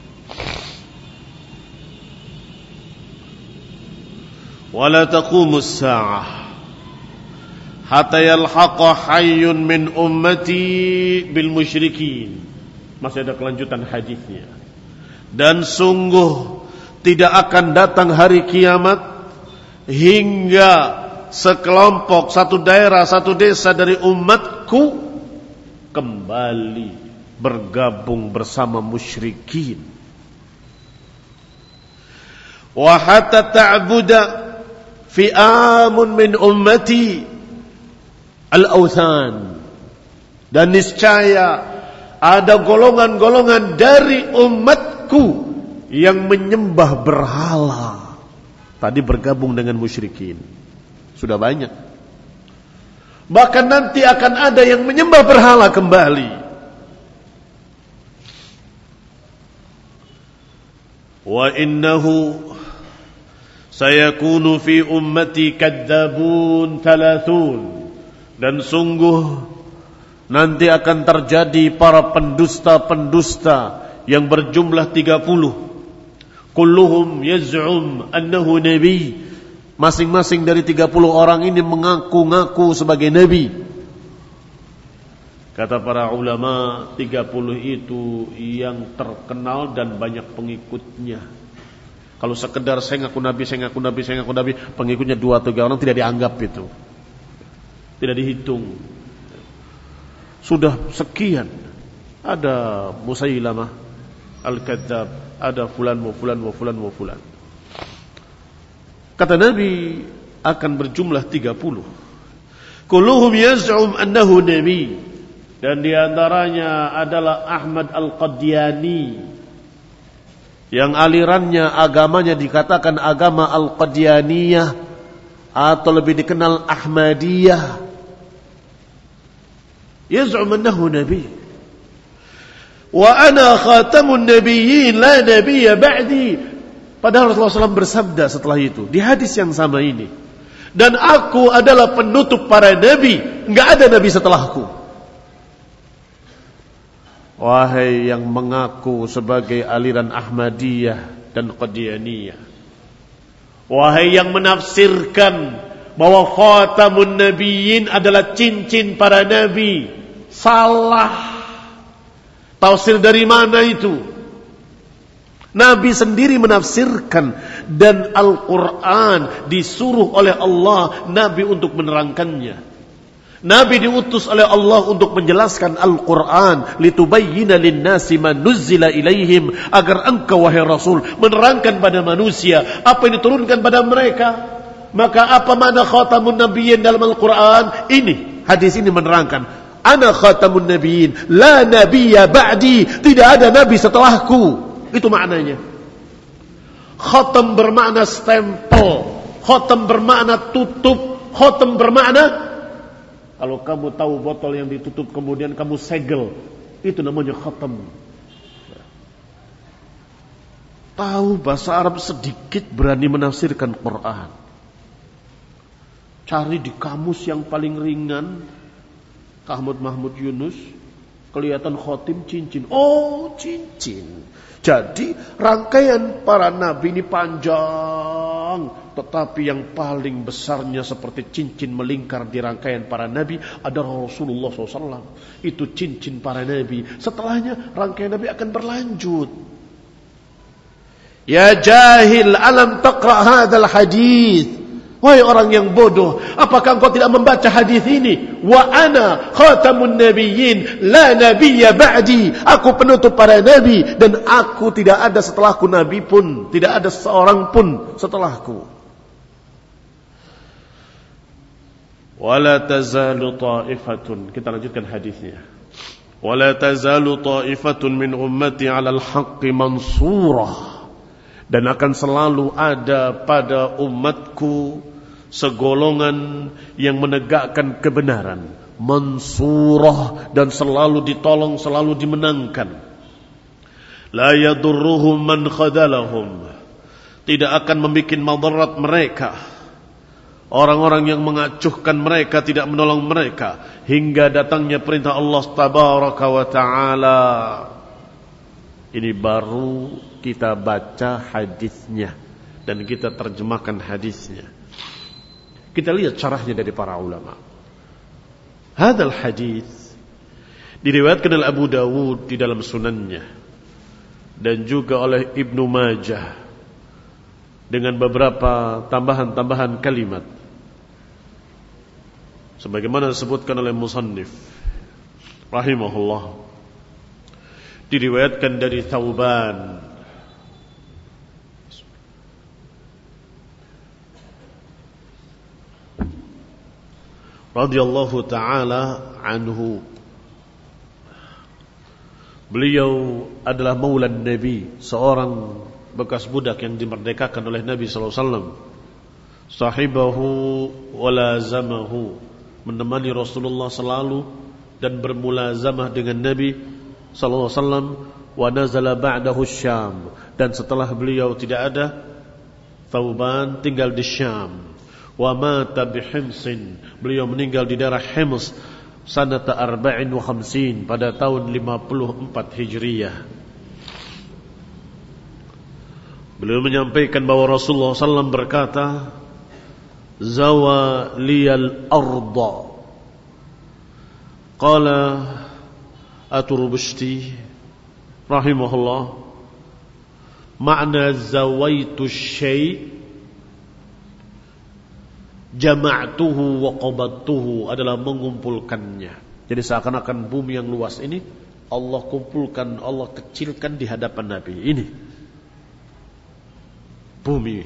Wala taqumus sa'ah hatta yalhaqa hayyun min ummati bil musyrikin. Masih ada kelanjutan hadisnya. Dan sungguh tidak akan datang hari kiamat hingga sekelompok, satu daerah, satu desa dari umatku kembali bergabung bersama musyrikin. Wa hatta ta'buda fi'amun min ummati al-awthan, dan niscaya ada golongan-golongan dari umatku yang menyembah berhala. Tadi bergabung dengan musyrikin, sudah banyak. Bahkan nanti akan ada yang menyembah berhala kembali. Wa innahu sayakunu fi ummati kadzabun thalathun, dan sungguh nanti akan terjadi para pendusta-pendusta yang berjumlah tiga puluh. Kulluhum yaz'um annahu nabi, masing-masing dari tiga puluh orang ini mengaku-ngaku sebagai nabi. Kata para ulama, tiga puluh itu yang terkenal dan banyak pengikutnya. Kalau sekedar saya ngaku nabi, saya ngaku nabi, saya ngaku nabi, pengikutnya dua tiga orang tidak dianggap itu. Tidak dihitung. Sudah sekian. Ada Musailamah Al-Kadzab, ada fulan wa fulan wa fulan wa fulan. Kata Nabi akan berjumlah tiga puluh. Kulluhum yaz'um annahu nabi, dan diantaranya adalah Ahmad Al-Qadiani, yang alirannya, agamanya dikatakan agama Al-Qadianiyah, atau lebih dikenal Ahmadiyah. Yaz'um annahu nabi, wa ana khatamun nabiyyin la nabiyya ba'di. Padahal Rasulullah shallallahu alaihi wasallam bersabda setelah itu di hadis yang sama ini, dan aku adalah penutup para nabi, enggak ada nabi setelahku. Wahai yang mengaku sebagai aliran Ahmadiyah dan Qadianiyah, wahai yang menafsirkan bahwa khatamun nabiyyin adalah cincin para nabi, salah. Tafsir dari mana itu? Nabi sendiri menafsirkan, dan Al-Quran disuruh oleh Allah Nabi untuk menerangkannya. Nabi diutus oleh Allah untuk menjelaskan Al-Quran, litubayyina linnasi ma nuzzila ilaihim, agar engkau wahai Rasul menerangkan pada manusia apa yang diturunkan pada mereka. Maka apa makna khatamun nabiyyin dalam Al-Quran? Ini hadis ini menerangkan, ana khatamun nabiyyin la nabiyya ba'di, tidak ada nabi setelahku. Itu maknanya. Khatam bermakna stempel, khatam bermakna tutup, khatam bermakna, kalau kamu tahu botol yang ditutup kemudian kamu segel, itu namanya khatam. Tahu bahasa Arab sedikit, berani menafsirkan Quran. Cari di kamus yang paling ringan, Ahmad Mahmud Yunus, kelihatan khotim cincin. Oh, cincin. Jadi rangkaian para nabi ini panjang, tetapi yang paling besarnya seperti cincin melingkar di rangkaian para nabi adalah Rasulullah shallallahu alaihi wasallam. Itu cincin para nabi. Setelahnya rangkaian nabi akan berlanjut. Ya jahil, alam taqra hadzal hadits. Wahai orang yang bodoh, apakah engkau tidak membaca hadis ini? Wa ana khatamun nabiyyin la nabiyya ba'di. Aku penutup para nabi, dan aku tidak ada setelahku nabi pun, tidak ada seorang pun setelahku. Wala tazalu ta'ifatun. Kita lanjutkan hadisnya. Wala tazalu ta'ifatun min ummati 'alal haqqi mansurah. Dan akan selalu ada pada umatku segolongan yang menegakkan kebenaran, mansurah, dan selalu ditolong, selalu dimenangkan. La yadurruhum man khadalahum, tidak akan membuat madarat mereka orang-orang yang mengacuhkan mereka, tidak menolong mereka, hingga datangnya perintah Allah tabaraka wa ta'ala. Ini baru kita baca hadisnya dan kita terjemahkan hadisnya. Kita lihat caranya dari para ulama. Hadal hadis diriwayatkan oleh Abu Dawud di dalam sunannya, dan juga oleh Ibnu Majah dengan beberapa tambahan-tambahan kalimat. sebagaimana disebutkan oleh musannif rahimahullah, diriwayatkan dari Thauban radhiyallahu taala anhu. Beliau adalah maulan Nabi, seorang bekas budak yang dimerdekakan oleh Nabi sallallahu alaihi wasallam. Sahibahu walazamahu, menemani Rasulullah selalu dan bermulazamah dengan Nabi sallallahu alaihi wasallam. Wa nazala ba'dahu Syam, dan setelah beliau tidak ada, Thauban tinggal di Syam. Wa mata bi Himsin, beliau meninggal di daerah Hims sanata arba'in wa khamsin, pada tahun lima puluh empat Hijriyah. Beliau menyampaikan bahwa Rasulullah sallallahu alaihi wasallam berkata, zawa liyal arda. Qala At-Turbashti rahimahullah, makna zawaitu syai' jama'tuhu wa qabattuhu, adalah mengumpulkannya. Jadi seakan-akan bumi yang luas ini Allah kumpulkan, Allah kecilkan di hadapan Nabi. Ini bumi.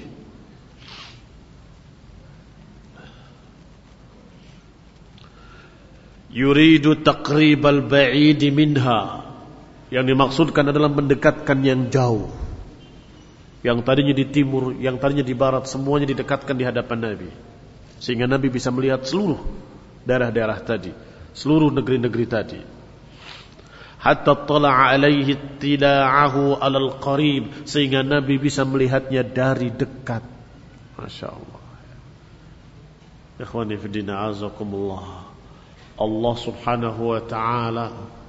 Yuridu taqribal ba'id minha, yang dimaksudkan adalah mendekatkan yang jauh. Yang tadinya di timur, yang tadinya di barat, semuanya didekatkan di hadapan Nabi, sehingga Nabi bisa melihat seluruh daerah-daerah tadi, seluruh negeri-negeri tadi. Hatta tala'a alaihi tila'ahu alal qarib, sehingga Nabi bisa melihatnya dari dekat. Masya Allah. Ikhwani fiddina azakumullah, Allah subhanahu wa ta'ala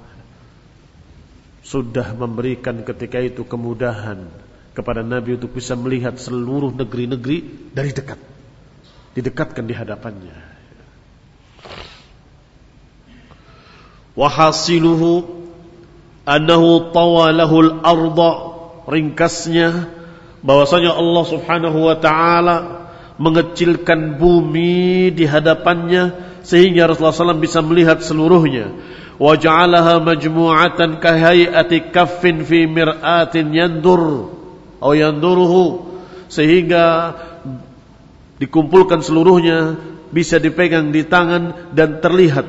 sudah memberikan ketika itu kemudahan kepada Nabi untuk bisa melihat seluruh negeri-negeri dari dekat, didekatkan di hadapannya. Wa hasiluhu annahu tawalahul arda, ringkasnya bahwasanya Allah subhanahu wa ta'ala mengecilkan bumi di hadapannya sehingga Rasulullah sallallahu alaihi wasallam bisa melihat seluruhnya. Wa ja'alaha majmu'atan kahayati kaffin fi mir'atin yandur atau yanduruhu, sehingga dikumpulkan seluruhnya, bisa dipegang di tangan dan terlihat.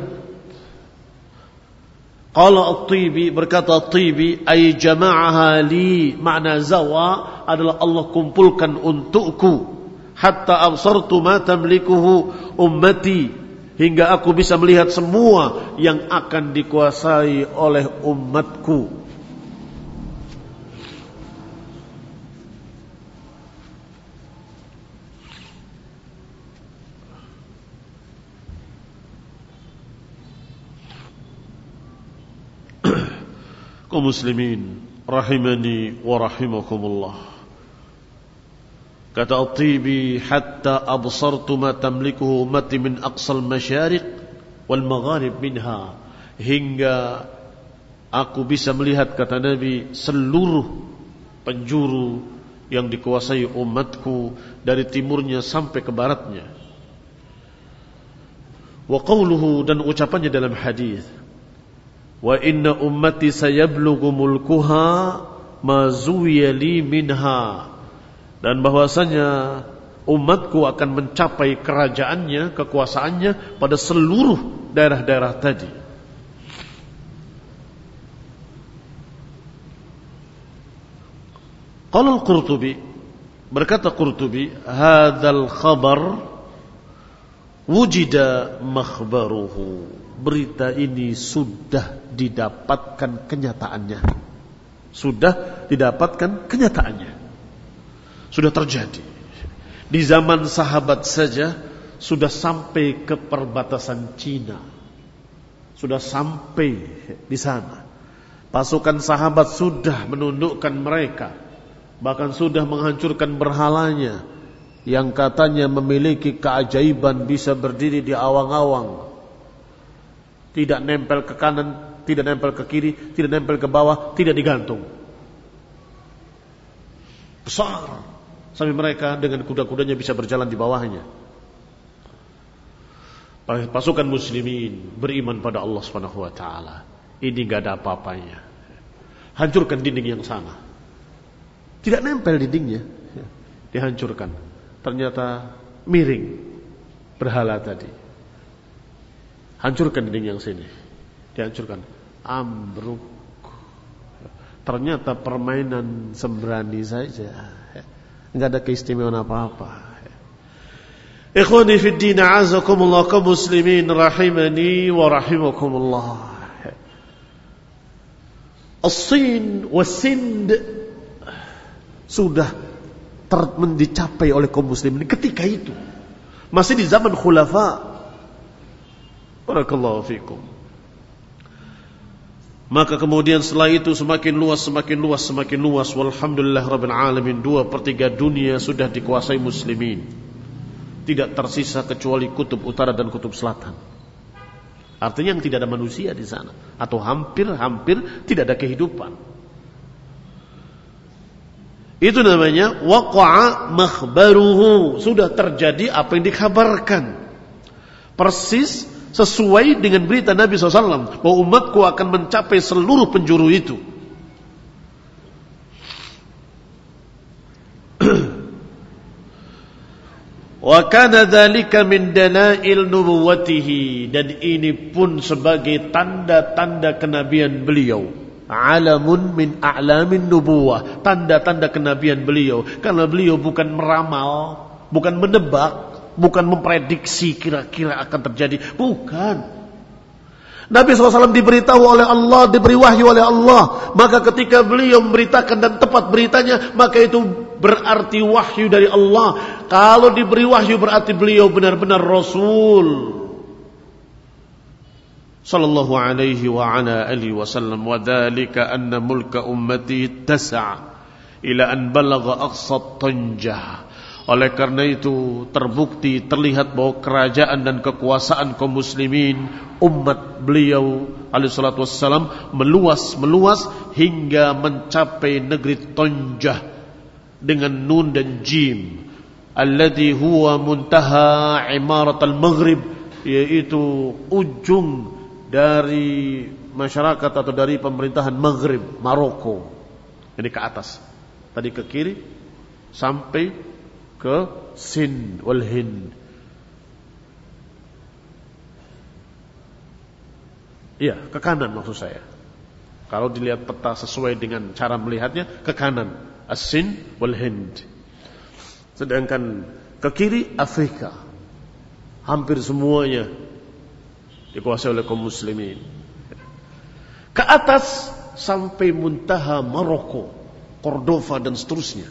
Qala At-Tibi, berkata At-Tibi, ay jama'aha li, makna zawa adalah Allah kumpulkan untukku, hatta absartu ma tamlikuhu ummati, hingga aku bisa melihat semua yang akan dikuasai oleh umatku. Kaum muslimin rahimani wa rahimakumullah. Kata At-Tibi, hatta absartu ma tamlikuhu ummati min aqsal masyariq wal magharib minha, hingga aku bisa melihat, kata Nabi, seluruh penjuru yang dikuasai umatku dari timurnya sampai ke baratnya. Wa qawluhu, dan ucapannya dalam hadis, wa inna ummati sayablughu mulkuha ma zuwiya li minha, dan bahwasanya umatku akan mencapai kerajaannya, kekuasaannya pada seluruh daerah-daerah tadi. Qala Al-Qurtubi, berkata Qurtubi, hadzal khabar wujida makhbaruhu, berita ini sudah didapatkan kenyataannya, sudah didapatkan kenyataannya, sudah terjadi. Di zaman sahabat saja sudah sampai ke perbatasan Cina, sudah sampai di sana. Pasukan sahabat sudah menundukkan mereka, bahkan sudah menghancurkan berhalanya yang katanya memiliki keajaiban, bisa berdiri di awang-awang, tidak nempel ke kanan, tidak nempel ke kiri, tidak nempel ke bawah, tidak digantung. Besar, sampai mereka dengan kuda-kudanya bisa berjalan di bawahnya. pasukan muslimin beriman pada Allah Subhanahu wa taala. Ini enggak ada apa-apanya. Hancurkan dinding yang sana. Tidak nempel dindingnya. Dihancurkan. Ternyata miring berhala tadi. Hancurkan dinding yang sini. Dihancurkan. Ambruk. Ternyata permainan sembrani saja. Enggak ada keistimewaan apa-apa. Ikhwani fid din, a'azakumullah, kaum muslimin rahimani wa rahimakumullah. As-Sin was-Sind sudah ter- dicapai oleh kaum muslimin ketika itu. Masih di zaman khulafa. Barakallahu fikum. Maka kemudian setelah itu semakin luas, semakin luas, semakin luas. Walhamdulillah rabbil alamin. Dua per tiga dunia sudah dikuasai muslimin. Tidak tersisa kecuali kutub utara dan kutub selatan. Artinya yang tidak ada manusia di sana, atau hampir-hampir tidak ada kehidupan. Itu namanya waqa'a makhbaruhu. Sudah terjadi apa yang dikabarkan. Persis sesuai dengan berita Nabi shallallahu alaihi wasallam bahwa umatku akan mencapai seluruh penjuru itu. Wa kana dzalika min dalail nubuwwatihi, dan ini pun sebagai tanda-tanda kenabian beliau. Alamun min a'lamin nubuwah, tanda-tanda kenabian beliau. Karena beliau bukan meramal, bukan menebak, bukan memprediksi kira-kira akan terjadi, bukan. Nabi shallallahu alaihi wasallam diberitahu oleh Allah, diberi wahyu oleh Allah. Maka ketika beliau memberitakan dan tepat beritanya, maka itu berarti wahyu dari Allah. Kalau diberi wahyu berarti beliau benar-benar Rasul sallallahu alaihi wa ala alihi wasallam. Wa dzalika anna mulka ummati tas'a ila an balagha aqsa tanjah. Oleh karena itu terbukti, terlihat bahwa kerajaan dan kekuasaan kaum muslimin, umat beliau alaihi salatu wassalam, meluas-meluas hingga mencapai negeri Tanjah dengan nun dan jim, alladhi huwa muntaha imarat al-maghrib, yaitu ujung dari masyarakat atau dari pemerintahan Maghrib, Maroko. Ini ke atas, tadi ke kiri sampai ke Sind wal Hind. Iya, ke kanan maksud saya. Kalau dilihat peta sesuai dengan cara melihatnya, ke kanan As-Sind wal Hind. Sedangkan ke kiri Afrika. Hampir semuanya dikuasai oleh kaum muslimin. Ke atas sampai muntaha Maroko, Cordova dan seterusnya.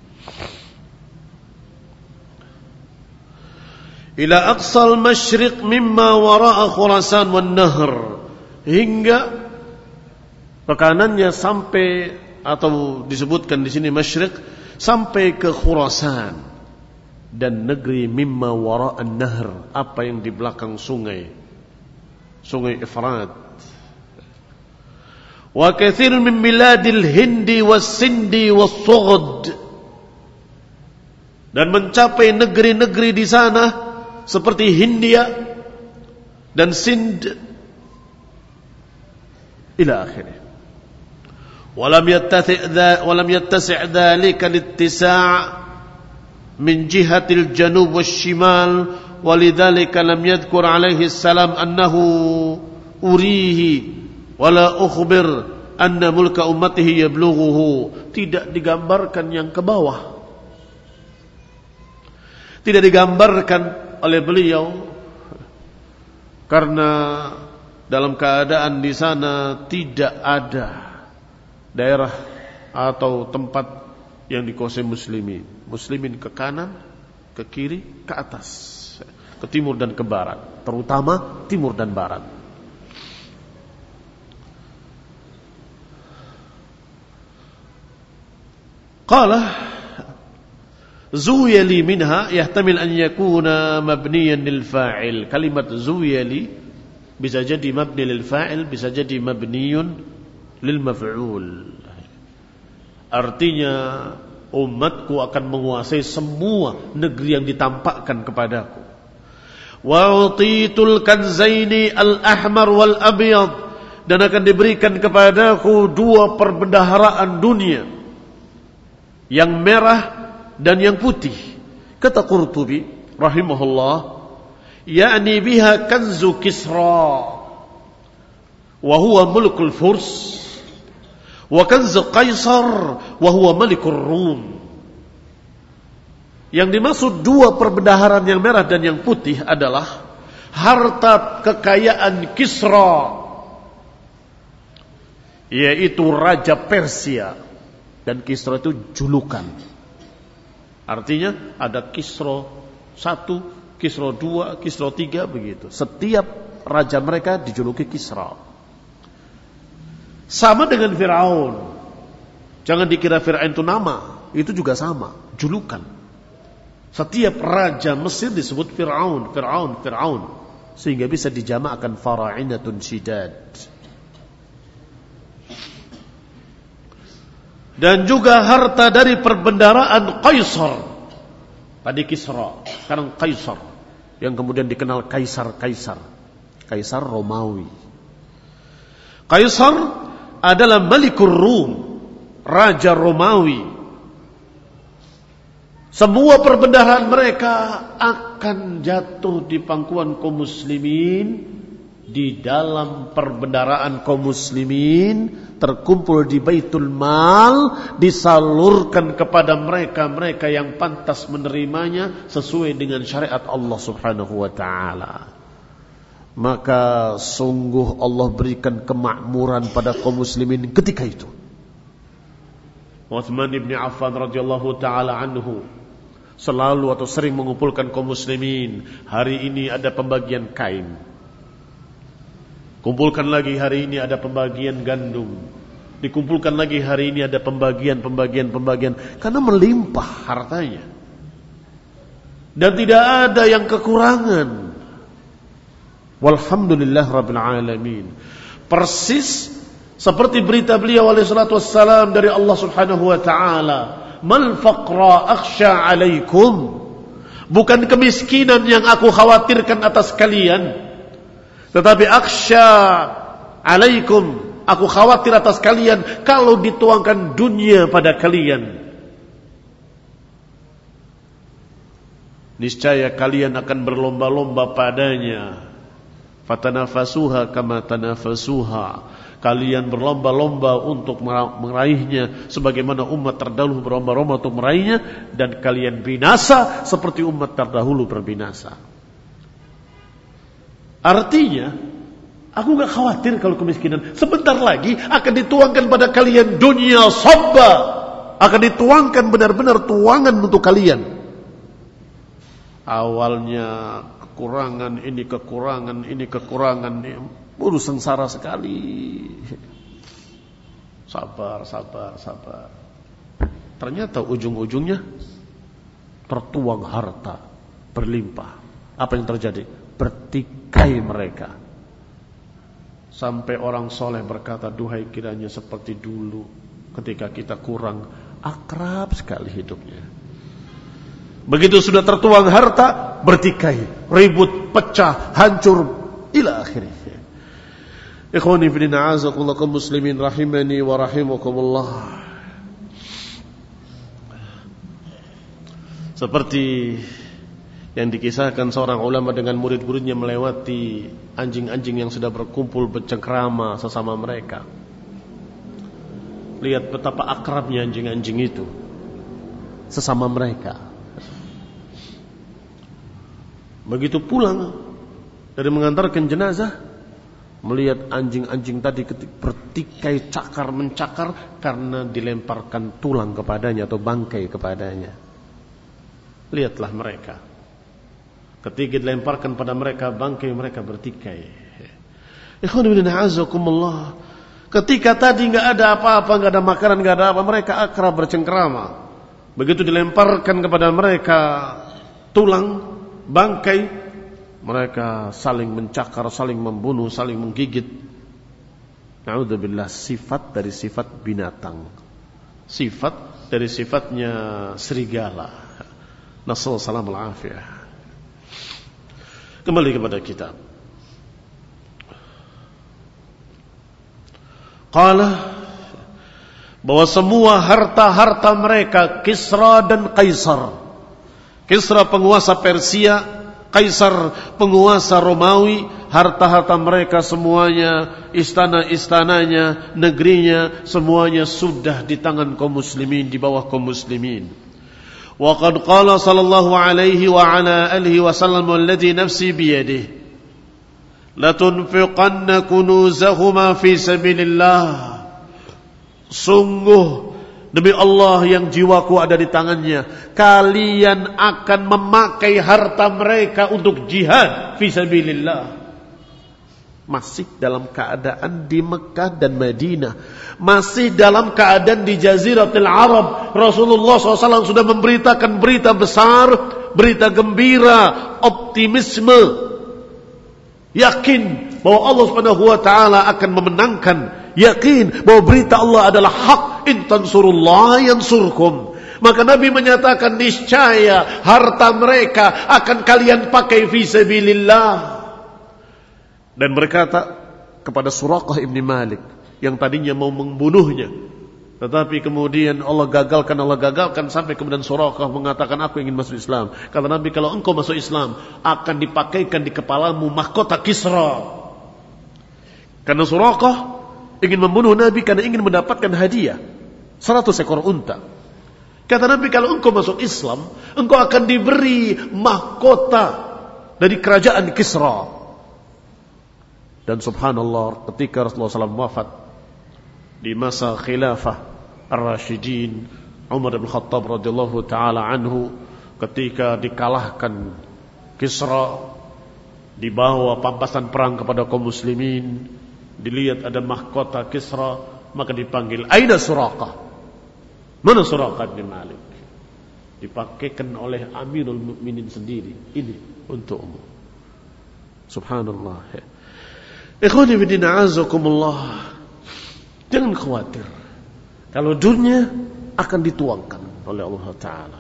Ila aqsal masyriq mimma wara'a Khurasan wan Nahr, hingga ke kanannya sampai, atau disebutkan di sini masyriq, sampai ke Khurasan dan negeri mimma wara'an Nahr, apa yang di belakang sungai, sungai Efrat. Wa katsir min biladil Hindi was-Sindi was-Sughd, dan mencapai negeri-negeri di sana seperti Hindia dan Sind ila akhirih. Walam yattasi' walam yattasi' dzalika littisaa' min jihatil janub washimal, walidzalika lam yadhkur alaihi salam annahu urihi wala ukhbir anna mulka ummatihi yablughuhu. Tidak digambarkan yang ke bawah, tidak digambarkan oleh beliau, karena dalam keadaan di sana tidak ada daerah atau tempat yang dikuasai muslimin. Muslimin ke kanan, ke kiri, ke atas, ke timur dan ke barat, terutama timur dan barat. Qala Zuyali minha yahtamil an yakuna mabniyan lil fa'il. Kalimat zuyali bisa jadi mabni lil fa'il, bisa jadi mabniyun lil maf'ul. Artinya umatku akan menguasai semua negeri yang ditampakkan kepadaku. Wa utitul kanzaini al-ahmar wal abyad, dan akan diberikan kepadaku dua perbendaharaan dunia, yang merah dan yang putih. Kata Qurtubi rahimahullah, yakni biha kanzu Kisra wa huwa mulkul Furs, wa kanzu Qaisar wa huwa malikul Rum. Yang dimaksud dua perbendaharaan yang merah dan yang putih adalah harta kekayaan Kisra, yaitu Raja Persia. Dan Kisra itu julukan. Artinya ada Kisra satu, Kisra dua, Kisra tiga, begitu. Setiap raja mereka dijuluki Kisra. Sama dengan Fir'aun. Jangan dikira Fir'aun itu nama, itu juga sama, julukan. Setiap raja Mesir disebut Fir'aun, Fir'aun, Fir'aun, sehingga bisa dijamakkan fara'inatun syidad. Dan juga harta dari perbendaharaan Qaisar. Tadi Kisra, sekarang Qaisar, yang kemudian dikenal Kaisar-Kaisar, Kaisar Romawi. Kaisar adalah Malikur Rum, Raja Romawi. Semua perbendaharaan mereka akan jatuh di pangkuan kaum muslimin. Di dalam perbendaharaan kaum muslimin terkumpul di Baitul Mal, disalurkan kepada mereka-mereka yang pantas menerimanya sesuai dengan syariat Allah Subhanahu wa taala. Maka sungguh Allah berikan kemakmuran pada kaum muslimin ketika itu. Utsman bin Affan radhiyallahu taala anhu selalu atau sering mengumpulkan kaum muslimin. Hari ini ada pembagian kain, kumpulkan lagi hari ini ada pembagian gandum, dikumpulkan lagi hari ini ada pembagian, pembagian, pembagian, karena melimpah hartanya dan tidak ada yang kekurangan. Walhamdulillah Rabbil Alamin. Persis seperti berita beliau alaihi salatu wassalam dari Allah Subhanahu wa ta'ala, mal faqra akhsha alaikum, bukan kemiskinan yang aku khawatirkan atas kalian, tetapi akhsha alaikum, aku khawatir atas kalian kalau dituangkan dunia pada kalian. Niscaya kalian akan berlomba-lomba padanya. Fatanafasuha kama tanafasuha, kalian berlomba-lomba untuk meraihnya sebagaimana umat terdahulu berlomba-lomba untuk meraihnya, dan kalian binasa seperti umat terdahulu berbinasa. Artinya, aku gak khawatir kalau kemiskinan. Sebentar lagi akan dituangkan pada kalian dunia sabba, akan dituangkan benar-benar tuangan untuk kalian. Awalnya kekurangan, ini kekurangan, ini kekurangan, buruk sengsara sekali. Sabar, sabar, sabar. Ternyata ujung-ujungnya tertuang harta berlimpah. Apa yang terjadi? Bertikai mereka. Sampai orang soleh berkata, duhai kiranya seperti dulu ketika kita kurang, akrab sekali hidupnya. Begitu sudah tertuang harta, bertikai, ribut, pecah, hancur, ila akhirnya. Ikhwani fi din, a'azakumullah kaum muslimin rahimani wa rahimakumullah. Seperti yang dikisahkan seorang ulama dengan murid-muridnya melewati anjing-anjing yang sudah berkumpul bercengkrama sesama mereka. Lihat betapa akrabnya anjing-anjing itu sesama mereka. Begitu pulang dari mengantarkan jenazah, melihat anjing-anjing tadi bertikai cakar mencakar karena dilemparkan tulang kepadanya atau bangkai kepadanya. Lihatlah mereka, ketika dilemparkan pada mereka bangkai, mereka bertikai. Ketika tadi nggak ada apa-apa, nggak ada makanan, nggak ada apa, mereka akrab bercengkrama. Begitu dilemparkan kepada mereka tulang, bangkai, mereka saling mencakar, saling membunuh, saling menggigit. Na'udzubillah, sifat dari sifat binatang, sifat dari sifatnya serigala. Nasallallahu alaihi wasallam. Kembali kepada kitab. Qala, bahwa semua harta-harta mereka Kisra dan Kaisar. Kisra penguasa Persia, Kaisar penguasa Romawi, harta-harta mereka semuanya, istana-istananya, negerinya, semuanya sudah di tangan kaum muslimin, di bawah kaum muslimin. Wa qad qala sallallahu alaihi wa ala alihi wasallam alladhi nafsi biyadihi la tunfiqanna kunuzahuma fi sabilillah. Sungguh demi Allah yang jiwaku ada di tangannya, kalian akan memakai harta mereka untuk jihad fi sabilillah. Masih dalam keadaan di Mekah dan Madinah, masih dalam keadaan di Jaziratul Arab, Rasulullah shallallahu alaihi wasallam sudah memberitakan berita besar, berita gembira, optimisme, yakin bahwa Allah Subhanahu wa taala akan memenangkan, yakin bahwa berita Allah adalah hak. In tansurullah yansurkum. Maka Nabi menyatakan niscaya harta mereka akan kalian pakai fi sabilillah. Dan berkata kepada Suraqah ibn Malik yang tadinya mau membunuhnya, tetapi kemudian Allah gagalkan, Allah gagalkan sampai kemudian Suraqah mengatakan, aku ingin masuk Islam. Kata Nabi, kalau engkau masuk Islam akan dipakaikan di kepalamu mahkota Kisra. Karena Suraqah ingin membunuh Nabi karena ingin mendapatkan hadiah seratus ekor unta. Kata Nabi, kalau engkau masuk Islam, engkau akan diberi mahkota dari kerajaan Kisra. Dan subhanallah, ketika Rasulullah shallallahu alaihi wasallam wafat di masa khilafah Ar-Rasyidin, Umar bin Khattab radhiyallahu taala anhu, ketika dikalahkan Kisra, dibawa pampasan perang kepada kaum muslimin, dilihat ada mahkota Kisra, maka dipanggil, aina Suraqah? Mana Suraqah bin Malik? Dipakaikan oleh Amirul Mukminin sendiri. Ini untukmu. Subhanallah. Ikhwani fillah, azakumullah. Jangan khawatir kalau dunia akan dituangkan oleh Allah Ta'ala.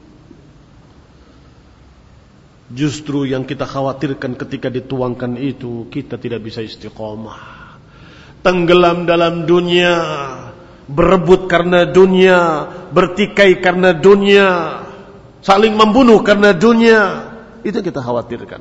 Justru yang kita khawatirkan ketika dituangkan itu, kita tidak bisa istiqomah, tenggelam dalam dunia, berebut karena dunia, bertikai karena dunia, saling membunuh karena dunia. Itu kita khawatirkan.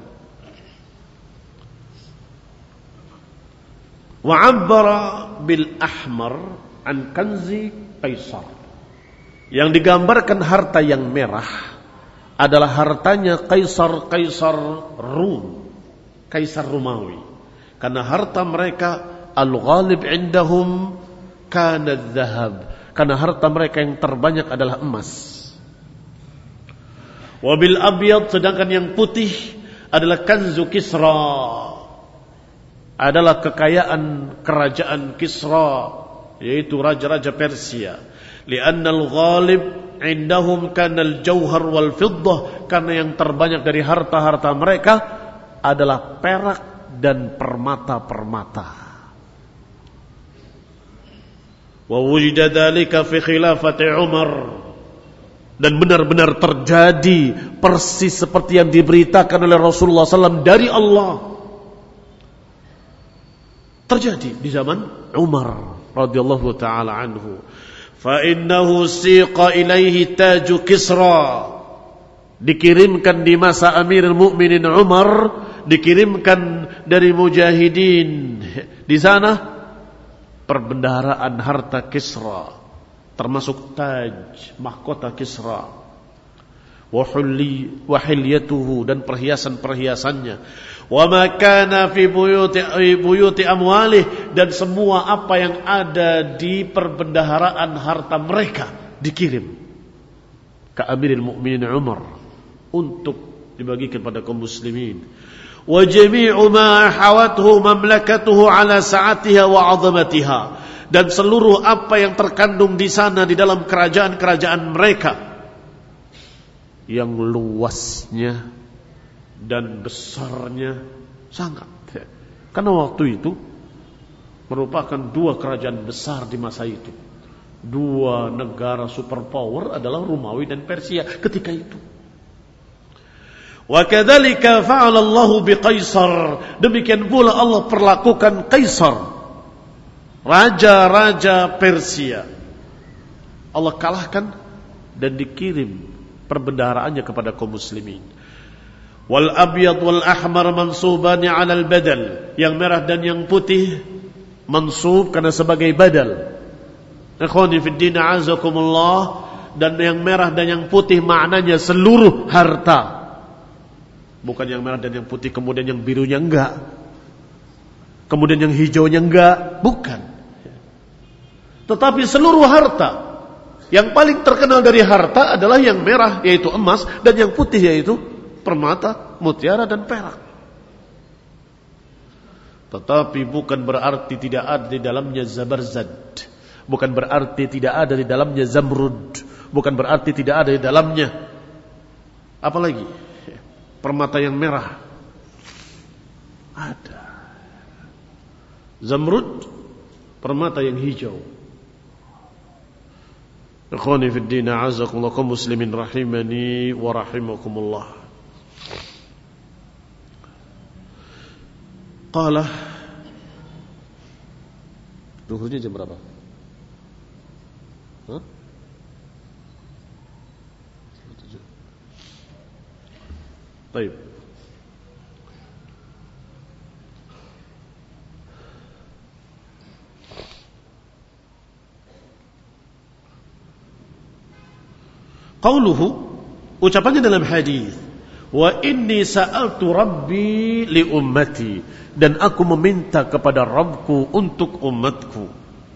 Wa'abbara bil ahmar an kanzi Kaisar. Yang digambarkan harta yang merah adalah hartanya Kaisar-Kaisar Rum, Kaisar Romawi. Karena harta mereka al-ghalib indahum kana dhahab. Karena harta mereka yang terbanyak adalah emas. Wabil abyad, sedangkan yang putih adalah kanzu Kisra, adalah kekayaan kerajaan Kisra, yaitu raja-raja Persia. Lianna al-ghalib indahum kana al-jauhar wal fiddah, karena yang terbanyak dari harta-harta mereka adalah perak dan permata-permata. Wa wujida dzalika fi khilafati Umar, dan benar-benar terjadi persis seperti yang diberitakan oleh Rasulullah shallallahu alaihi wasallam dari Allah. Terjadi di zaman Umar radhiyallahu taala anhu. Fa innahu siqa ilaihi taju Kisra, dikirimkan di masa Amirul Mukminin Umar, dikirimkan dari mujahidin di sana perbendaharaan harta Kisra, termasuk taj, mahkota Kisra, wahulli wahilyatuhu, dan perhiasan-perhiasannya, wa ma kana fi buyuti buyuti amwalih, dan semua apa yang ada di perbendaharaan harta mereka dikirim ke Amirul Mukminin Umar untuk dibagikan kepada kaum muslimin. Wa jami'u ma hawathu mamlakatuhu ala sa'atiha wa 'azamatiha, dan seluruh apa yang terkandung di sana di dalam kerajaan-kerajaan mereka yang luasnya dan besarnya sangat. Karena waktu itu merupakan dua kerajaan besar di masa itu. Dua negara superpower adalah Romawi dan Persia ketika itu. Wa kadzalika fa'ala Allahu bi Qaisar. Demikian pula Allah perlakukan Kaisar, raja-raja Persia. Allah kalahkan dan dikirim perbendaharaannya kepada kaum muslimin. Wal abyad wal ahmar mansubani 'ala al badal. Yang merah dan yang putih mansub karena sebagai badal. Ikhwani fid din, a'azakumullah. Dan yang merah dan yang putih maknanya seluruh harta. Bukan yang merah dan yang putih kemudian yang birunya enggak, kemudian yang hijaunya enggak, bukan. Tetapi seluruh harta. Yang paling terkenal dari harta adalah yang merah yaitu emas, dan yang putih yaitu permata, mutiara dan perak. Tetapi bukan berarti tidak ada di dalamnya zabarzad, bukan berarti tidak ada di dalamnya zamrud, bukan berarti tidak ada di dalamnya apalagi permata yang merah. Ada zamrud, permata yang hijau. Ikhwani fid din, a'azakumullah, kaum muslimin rahimani wa rahimakumullah. Qala, duhurnya jam berapa? Hah? Baik. Qauluhu, ucapannya dalam hadis, wa inni sa'altu rabbi li ummati, dan aku meminta kepada Rabbku untuk umatku,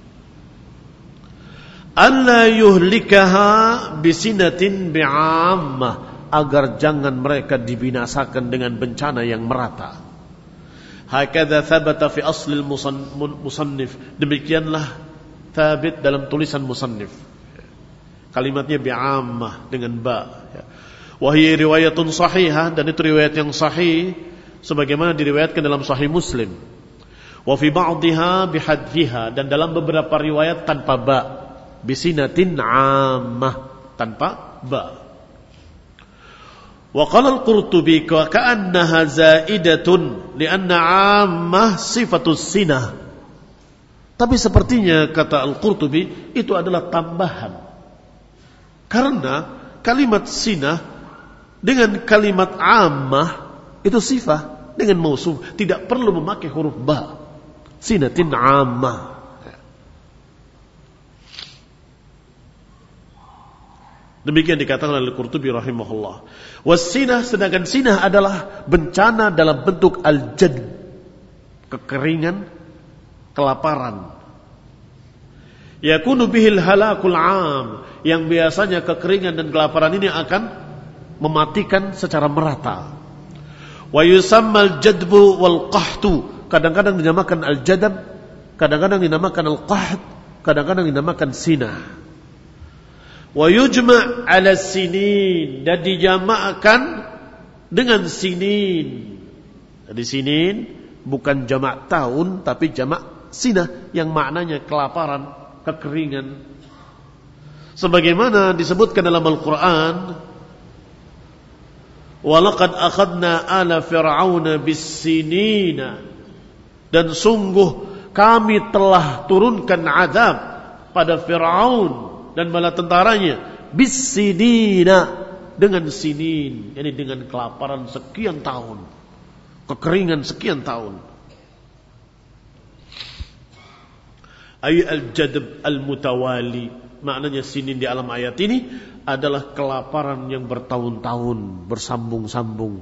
alla yuhlikaha bisinatin bi'ammah, agar jangan mereka dibinasakan dengan bencana yang merata. Hakadha thabata fi aslil musannif. Demikianlah thabit dalam tulisan musannif. Kalimatnya bi'ammah dengan ba. Wahai riwayatun sahihah, dan itu riwayat yang sahih sebagaimana diriwayatkan dalam Sahih Muslim. Wa fi ba'dihha bihadfiha, dan dalam beberapa riwayat tanpa ba, bisinatin 'ammah, tanpa ba. Wa qala al-Qurtubi ka'annaha za'idatun li'anna 'ammah sifatus sinah. Tapi sepertinya kata al-Qurtubi itu adalah tambahan, karena kalimat sinah dengan kalimat 'ammah itu sifat dengan mausuf, tidak perlu memakai huruf ba. Sinatin 'ammah. Demikian dikatakan oleh Qurtubi rahimahullah. Wassinah, sedangkan sinah adalah bencana dalam bentuk al-jad, kekeringan, kelaparan. Yakunu bihil halakul 'am, yang biasanya kekeringan dan kelaparan ini akan mematikan secara merata. Wa yusammal jadbu wal qahtu, kadang-kadang dinamakan al-jadab, kadang-kadang dinamakan al-qahd, kadang-kadang dinamakan sinah. Wa yujma' ala sinin, dan dijamakkan dengan sinin. Jadi sinin bukan jamak tahun tapi jamak sinah yang maknanya kelaparan, kekeringan. Sebagaimana disebutkan dalam Al-Qur'an, wa laqad akhadna ala fir'auna bis-sinina, dan sungguh kami telah turunkan azab pada Fir'aun dan bala tentaranya bis-sinina, dengan sinin, yani dengan kelaparan sekian tahun, kekeringan sekian tahun. Ay al-jadb al-mutawali, maknanya sinin di alam ayat ini adalah kelaparan yang bertahun-tahun, bersambung-sambung.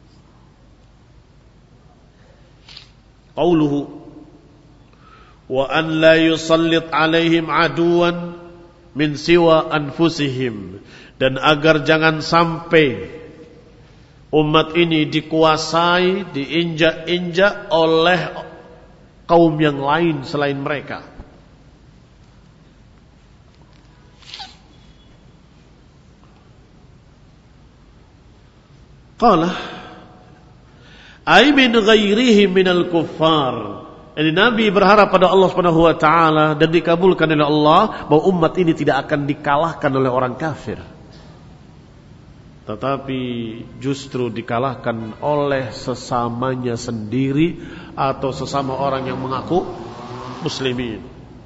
Qauluhu wa an la yusallit alaihim aduwan min siwa anfusihim, dan agar jangan sampai umat ini dikuasai, diinjak-injak oleh kaum yang lain selain mereka. Qala ay min ghairihim minal kuffar. Jadi Nabi berharap pada Allah Subhanahu wa taala dan dikabulkan oleh Allah bahwa umat ini tidak akan dikalahkan oleh orang kafir. tetapi justru dikalahkan oleh sesamanya sendiri atau sesama orang yang mengaku muslimin.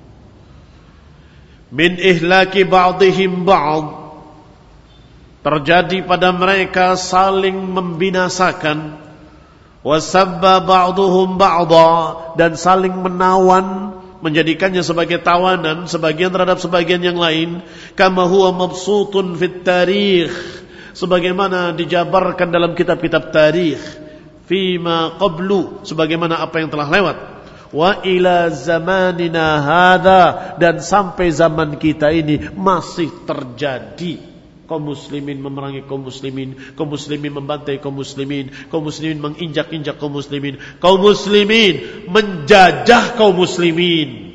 Min ihlaki ba'dihim ba'd, terjadi pada mereka saling membinasakan, wasabba ba'duhum ba'da, dan saling menawan, menjadikannya sebagai tawanan sebagian terhadap sebagian yang lain, kama huwa mabsutun fit tarikh, sebagaimana dijabarkan dalam kitab-kitab tarikh, fima qablu, sebagaimana apa yang telah lewat, wa ila zamanina hadha, dan sampai zaman kita ini masih terjadi. Kaum muslimin memerangi kaum muslimin, kaum muslimin membantai kaum muslimin, kaum muslimin menginjak-injak kaum muslimin, kaum muslimin menjajah kaum muslimin.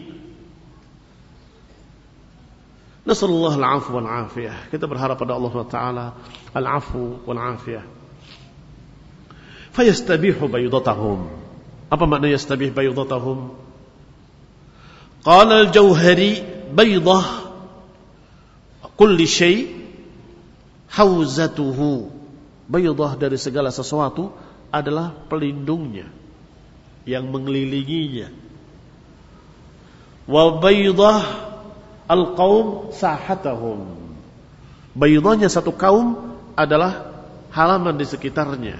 Nasallallahu al-'afwa wal 'afiyah. Kita berharap pada Allah Subhanahu wa taala al-'afwu wal 'afiyah. Fayastabihu baydatahum. Apa makna yastabih baydatahum? Qala al-Jauhari, baydah kulli syai' hauzatuhu. Baydah dari segala sesuatu adalah pelindungnya, yang mengelilinginya. Wa baydah al-qaum sahatahum. Baydahnya satu kaum adalah halaman di sekitarnya.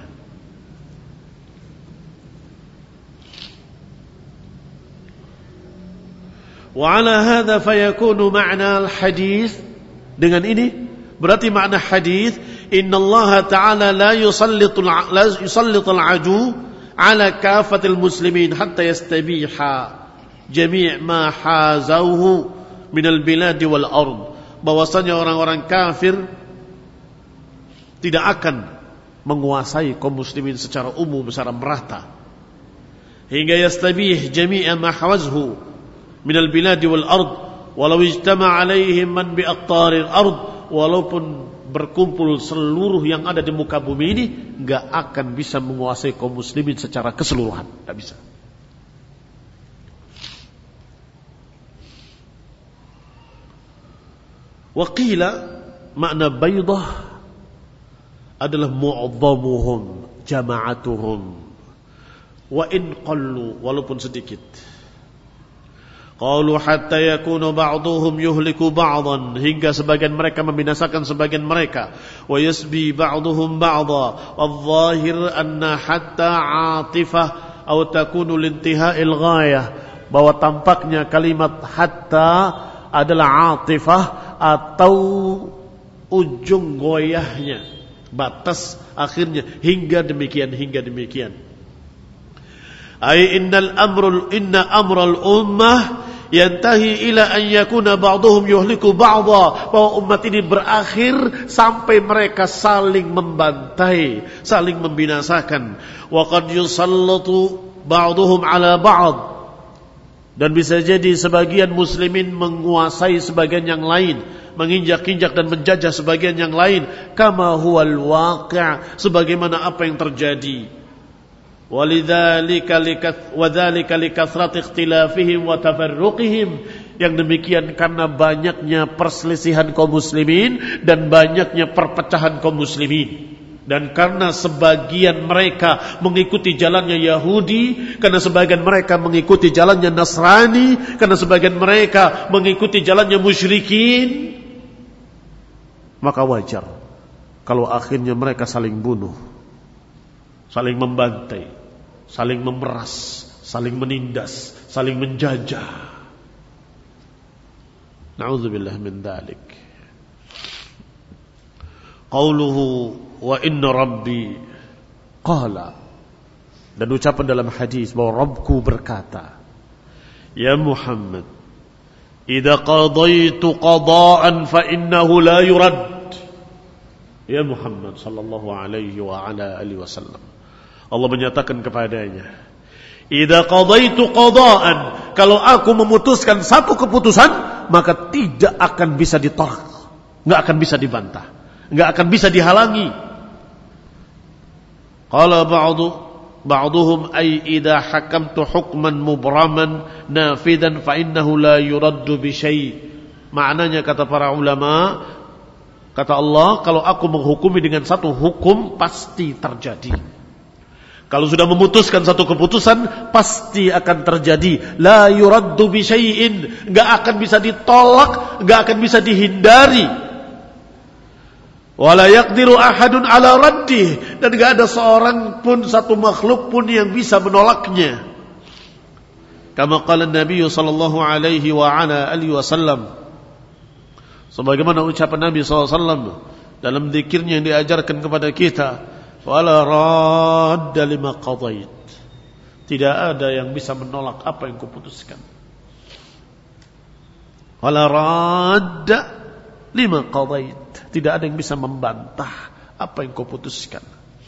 Wa ala hadha fayakunu ma'na al-hadith, dengan ini berarti makna hadis, innallaha ta'ala la yusallitul la yusallitul adu ala kafatil muslimin hatta yastabiha jami' ma hazauhu minal bilad wal ard, bahwasanya orang-orang kafir tidak akan menguasai kaum muslimin secara umum, secara merata, hingga yastabih jami' ma hawazhu minal bilad wal ard walau ijtama' alaihim man bi aqtaril ard, walaupun berkumpul seluruh yang ada di muka bumi ini, enggak akan bisa menguasai kaum muslimin secara keseluruhan, enggak bisa. Wa qila makna baydah adalah mu'adhamuhum, jama'atuhum, wa in qallu, walaupun sedikit. Qalu hatta yakunu ba'duhum yuhliku ba'dan, hingga sebagian mereka membinasakan sebagian mereka, wa yasbi ba'duhum ba'da. Adh-dhahir anna hatta 'atifah aw takunu lintiha'il ghayah, bahwa tampaknya kalimat hatta adalah 'atifah atau ujung goyahnya, batas akhirnya, hingga demikian, hingga demikian. Ay innal amrul inna amral ummah yantahi ila an yakuna ba'duhum yuhliku ba'dha, bahwa umat ini berakhir sampai mereka saling membantai, saling membinasakan. Wa qad yusallatu ba'duhum ala ba'd, dan bisa jadi sebagian muslimin menguasai sebagian yang lain, menginjak-injak dan menjajah sebagian yang lain, kama huwal waqi', sebagaimana apa yang terjadi. Walidzalika likat wadzalika likathrati ikhtilafihim wa tafarruqihim, yang demikian karena banyaknya perselisihan kaum muslimin dan banyaknya perpecahan kaum muslimin, dan karena sebagian mereka mengikuti jalannya Yahudi, karena sebagian mereka mengikuti jalannya Nasrani, karena sebagian mereka mengikuti jalannya musyrikin, maka wajar kalau akhirnya mereka saling bunuh, saling membantai, saling memeras, saling menindas, saling menjajah. Na'udzubillah min dzalik. Qauluhu wa inna rabbi qala, dan ucapan dalam hadis bahwa Rabbku berkata, ya Muhammad, idza qadaitu qada'an fa innahu la yurad. Ya Muhammad sallallahu alaihi wa ala alihi wasallam, Allah menyatakan kepadanya, idza qadaitu qada'an, kalau aku memutuskan satu keputusan, maka tidak akan bisa ditolak, enggak akan bisa dibantah, enggak akan bisa dihalangi. Qala ba'du ba'duhum ay idza hakamtu hukman mubraman nafidan fa innahu la yuraddu bi syai'. Maknanya kata para ulama, Kata Allah, kalau aku menghukumi dengan satu hukum, pasti terjadi. Kalau sudah memutuskan satu keputusan, pasti akan terjadi. La yuraddu bi syai'in, enggak akan bisa ditolak, enggak akan bisa dihindari. Wala yaqdiru ahadun ala raddih, dan enggak ada seorang pun, satu makhluk pun yang bisa menolaknya. Kama qala Nabi sallallahu alaihi wa ala alihi wasallam, sebagaimana ucapan Nabi sallallahu alaihi wasallam dalam zikirnya yang diajarkan kepada kita, wala radda lima qadait, tidak ada yang bisa menolak apa yang kuputuskan. Wala radda lima qadait, tidak ada yang bisa membantah apa yang kuputuskan.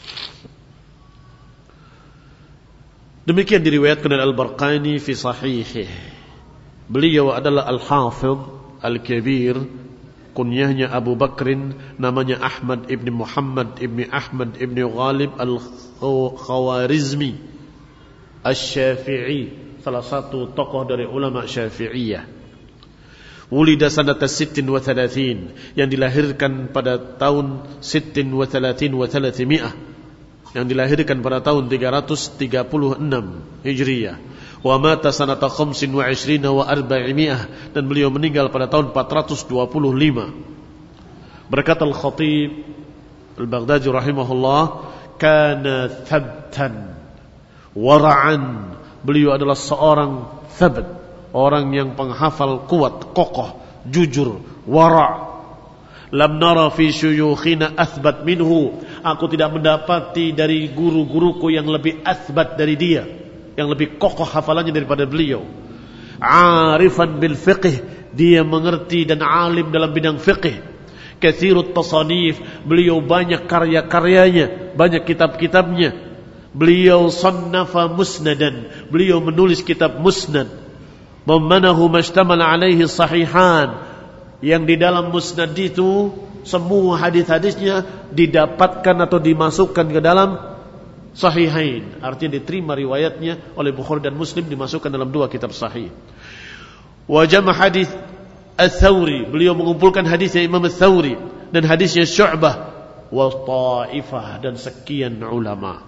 Demikian diriwayatkan oleh Al-Barqani fi sahihih. Beliau adalah Al-Hafidh Al-Kabir, kunyahnya Abu Bakrin, namanya Ahmad ibn Muhammad ibn Ahmad ibn Ghalib Al-Khawarizmi Al-Syafi'i, salah satu tokoh dari ulama Syafi'iyah. Wulida sanata sittin wa thalathin, yang dilahirkan pada tahun sittin wa thalathin wa thalathimi'ah, yang dilahirkan pada tahun tiga ratus tiga puluh enam Hijriyah. Wa mata sanata khamsin wa ishrina wa arba'imi'ah, dan beliau meninggal pada tahun empat ratus dua puluh lima. Berkata Al-Khatib Al-Baghdadi rahimahullah, kana thabtan wara'an, beliau adalah seorang thabat, orang yang penghafal kuat, kokoh, jujur, wara'. Lam nara fi syuyukhina athbat minhu, aku tidak mendapati dari guru-guruku yang lebih athbat dari dia, yang lebih kokoh hafalannya daripada beliau. Arifan bil fiqh, dia mengerti dan alim dalam bidang fiqh. Katsirut tasanif, beliau banyak karya-karyanya, banyak kitab-kitabnya. Beliau sannafa musnadan, beliau menulis kitab musnad. Mamanahu mastamala alaihi sahihan, yang di dalam musnad itu semua hadis-hadisnya didapatkan atau dimasukkan ke dalam sahihain, artinya diterima riwayatnya oleh Bukhari dan Muslim, dimasukkan dalam dua kitab sahih. Wa jama' hadis Ats-Tsauri, beliau mengumpulkan hadisnya Imam Ats-Tsauri dan hadisnya Syu'bah wa ta'ifah, dan sekian ulama.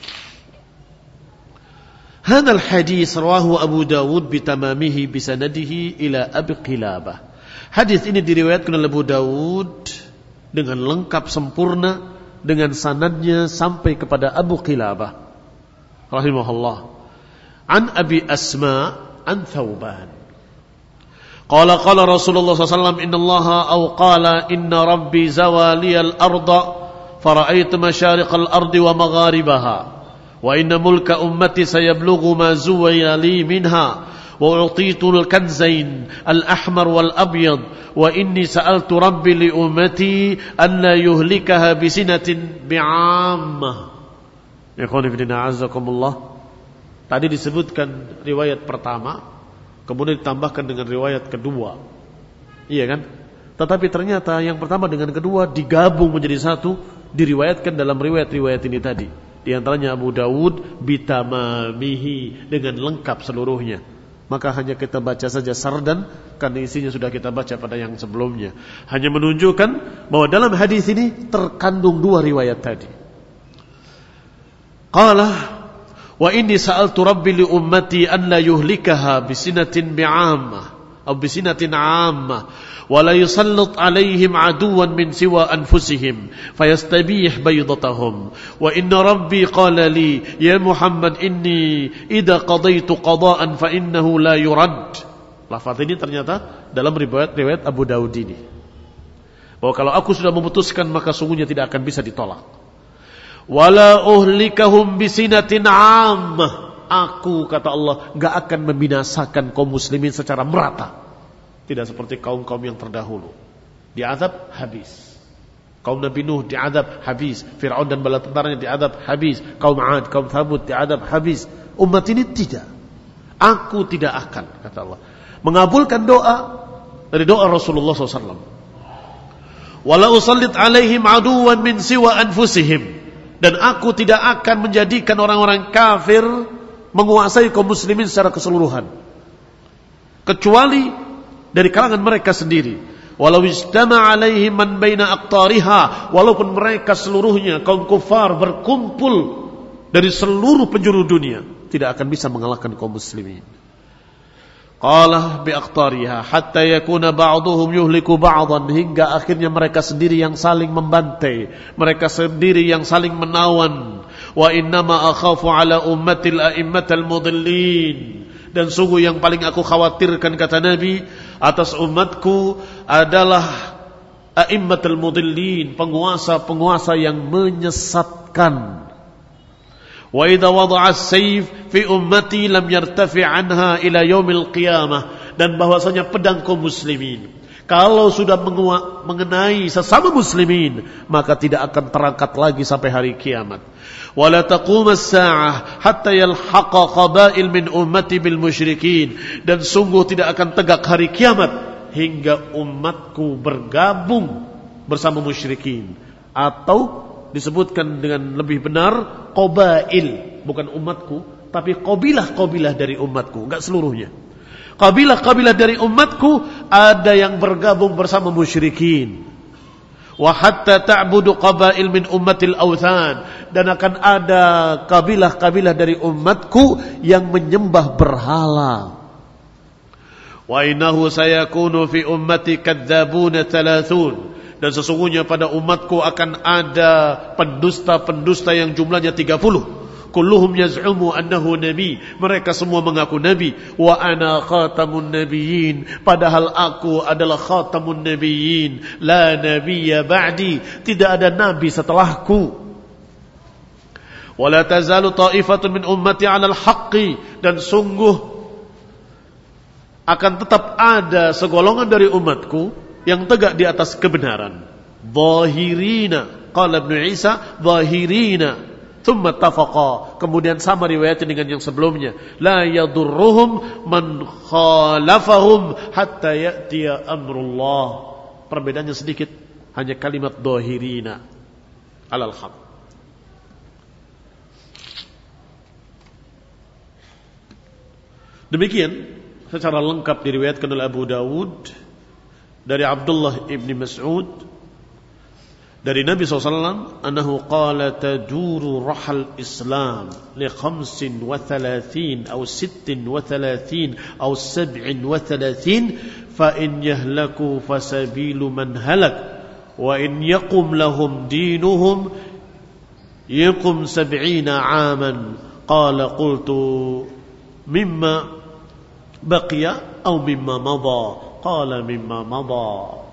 Hadzal hadis rawahu Abu Dawud bitamamihi bisanadihi ila Abi Qilabah. Hadis ini diriwayatkan oleh Abu Dawud dengan lengkap sempurna dengan sanadnya sampai kepada Abu Qilabah rahimahullah. An Abi Asma an Thawban. Qala qala Rasulullah sallallahu alaihi wasallam, innallaha aw qala inna rabbi zawaliyal arda fara'aitu masyariqal ardi wa magharibaha wa inna mulka ummati sayablughu ma zuwaya li minha وأعطيت الكنزين الأحمر والأبيض وإني سألت ربي لأمتي أن لا يهلكها بسنة بعامة. Ikhwani fillah a'azzakumullah. Tadi disebutkan riwayat pertama, kemudian ditambahkan dengan riwayat kedua, iya kan? Tetapi ternyata yang pertama dengan kedua digabung menjadi satu, diriwayatkan dalam riwayat-riwayat ini tadi. Di antaranya Abu Dawud bitamamihi, dengan lengkap seluruhnya. Maka hanya kita baca saja sardan, karena isinya sudah kita baca pada yang sebelumnya. Hanya menunjukkan bahwa dalam hadis ini terkandung dua riwayat tadi. Qala wa inni sa'altu rabbi li ummati an la yuhlikaha bisinatin bi'ammah atau bisinatin 'ammah wa la yusallit 'alaihim 'aduwan min siwa anfusihim fayastabih baydatahum wa inna rabbi qala li ya Muhammad inni idza qadaitu qada'an fa innahu la yurad. Lafaz ini ternyata dalam riwayat-riwayat Abu Dawud ini, bahwa kalau aku sudah memutuskan maka sungguhnya tidak akan bisa ditolak. Wala uhlikahum bisinatin 'ammah, aku, kata Allah, enggak akan membinasakan kaum muslimin secara merata. Tidak seperti kaum-kaum yang terdahulu, diazab habis. Kaum Nabi Nuh diazab habis, Fir'aun dan bala tentaranya diazab habis, kaum 'Ad, kaum Thamud diazab habis. Umat ini tidak. Aku tidak akan, kata Allah, mengabulkan doa dari doa Rasulullah shallallahu alaihi wasallam. Wala usallit alaihim aduwan min siwa anfusihim, dan aku tidak akan menjadikan orang-orang kafir menguasai kaum muslimin secara keseluruhan, kecuali dari kalangan mereka sendiri. walau istama' alaihi man baina aqtariha, walaupun mereka seluruhnya kaum kufar berkumpul dari seluruh penjuru dunia, tidak akan bisa mengalahkan kaum muslimin. Qala bi aqtariha hatta yakuna ba'duhum yuhliku ba'dan, hingga akhirnya mereka sendiri yang saling membantai, mereka sendiri yang saling menawan. Wa innama akhafu ala ummatil a'immatal mudillin, dan sungguh yang paling aku khawatirkan, kata Nabi, atas umatku adalah a'immatul mudillin, penguasa-penguasa yang menyesatkan. Wa idza wada'a as-sayf fi ummati lam yartafi' anha ila yaumil qiyamah, dan bahwasanya pedang kaum muslimin kalau sudah mengenai sesama muslimin maka tidak akan terangkat lagi sampai hari kiamat. Wala taqum as-sa'ah hatta yalhaqa qaba'il min ummati bil musyrikin, dan sungguh tidak akan tegak hari kiamat hingga umatku bergabung bersama musyrikin, atau disebutkan dengan lebih benar qabail, bukan umatku tapi qabilah-qabilah dari umatku, enggak seluruhnya. Qabilah-qabilah dari umatku ada yang bergabung bersama musyrikin. Wa hatta ta'budu qabail min ummatil awthan, dan akan ada kabilah-kabilah dari umatku yang menyembah berhala. Wa innahu sayakunu fi ummati kadzabuna thalathun, dan sesungguhnya pada umatku akan ada pendusta-pendusta yang jumlahnya tiga puluh. Kulluhum yaz'umu annahu nabi, mereka semua mengaku nabi. Wa ana khatamun nabiyyin, padahal aku adalah khatamun nabiyyin. La nabiyya ba'di, tidak ada nabi setelahku. Wa la tazalu ta'ifatun min ummati 'alal haqqi, dan sungguh akan tetap ada segolongan dari umatku yang tegak di atas kebenaran. Zahirina, qala Ibnu Isa, zahirina. Thumma tafaqa, kemudian sama riwayatnya dengan yang sebelumnya. La yadurruhum man khalafahum hatta ya'tiya amrullah. Perbedaannya sedikit, hanya kalimat dhahirina alal haq. Demikian secara lengkap diriwayatkan oleh Abu Dawud dari Abdullah ibn Mas'ud dari Nabi shallallahu alaihi wasallam, annahu qala taduru rahal Islam li khamsin wa thalathin aw sittin wa thalathin aw sab'in wa thalathin, fa in yahlaku fasabilu man halak, wa in yaqum lahum dinuhum yaqum sab'ina aman. Qala qultu mimma baqiya aw mimma madha, qala mimma madha.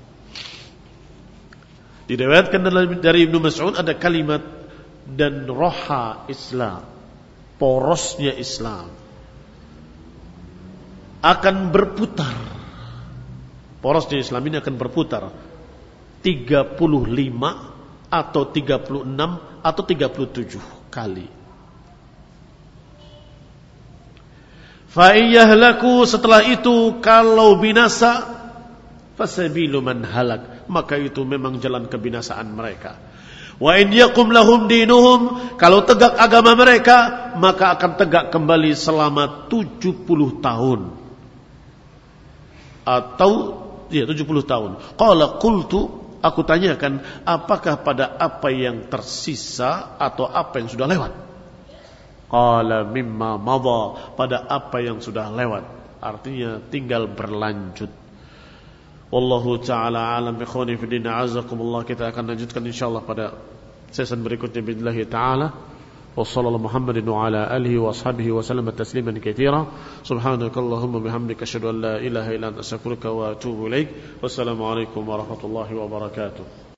Diriwayatkan dari Ibnu Mas'ud ada kalimat dan roha Islam, porosnya Islam akan berputar. Porosnya Islam ini akan berputar tiga puluh lima atau tiga puluh enam atau tiga puluh tujuh kali. Fa iyahlaku, setelah itu kalau binasa, fasabilu man halak, maka itu memang jalan kebinasaan mereka. Wa in yaqum lahum dinuhum, kalau tegak agama mereka maka akan tegak kembali selama tujuh puluh tahun. Atau ya tujuh puluh tahun. Qala qultu, aku tanyakan, apakah pada apa yang tersisa atau apa yang sudah lewat? Qala mimma madha, pada apa yang sudah lewat. Artinya tinggal berlanjut. Wallahu ta'ala alam. Ikhwani fi din, a'azakumullah. Kita akan lanjutkan insyaallah pada season berikutnya billahi ta'ala. Wa sallallahu Muhammadin wa ala alihi wa ashabihi wa sallam tasliman katsira. Subhanakallahumma bihamdika asyhadu an la ilaha illa anta astaghfiruka wa atubu ilaik. Wassalamu alaikum warahmatullahi wabarakatuh.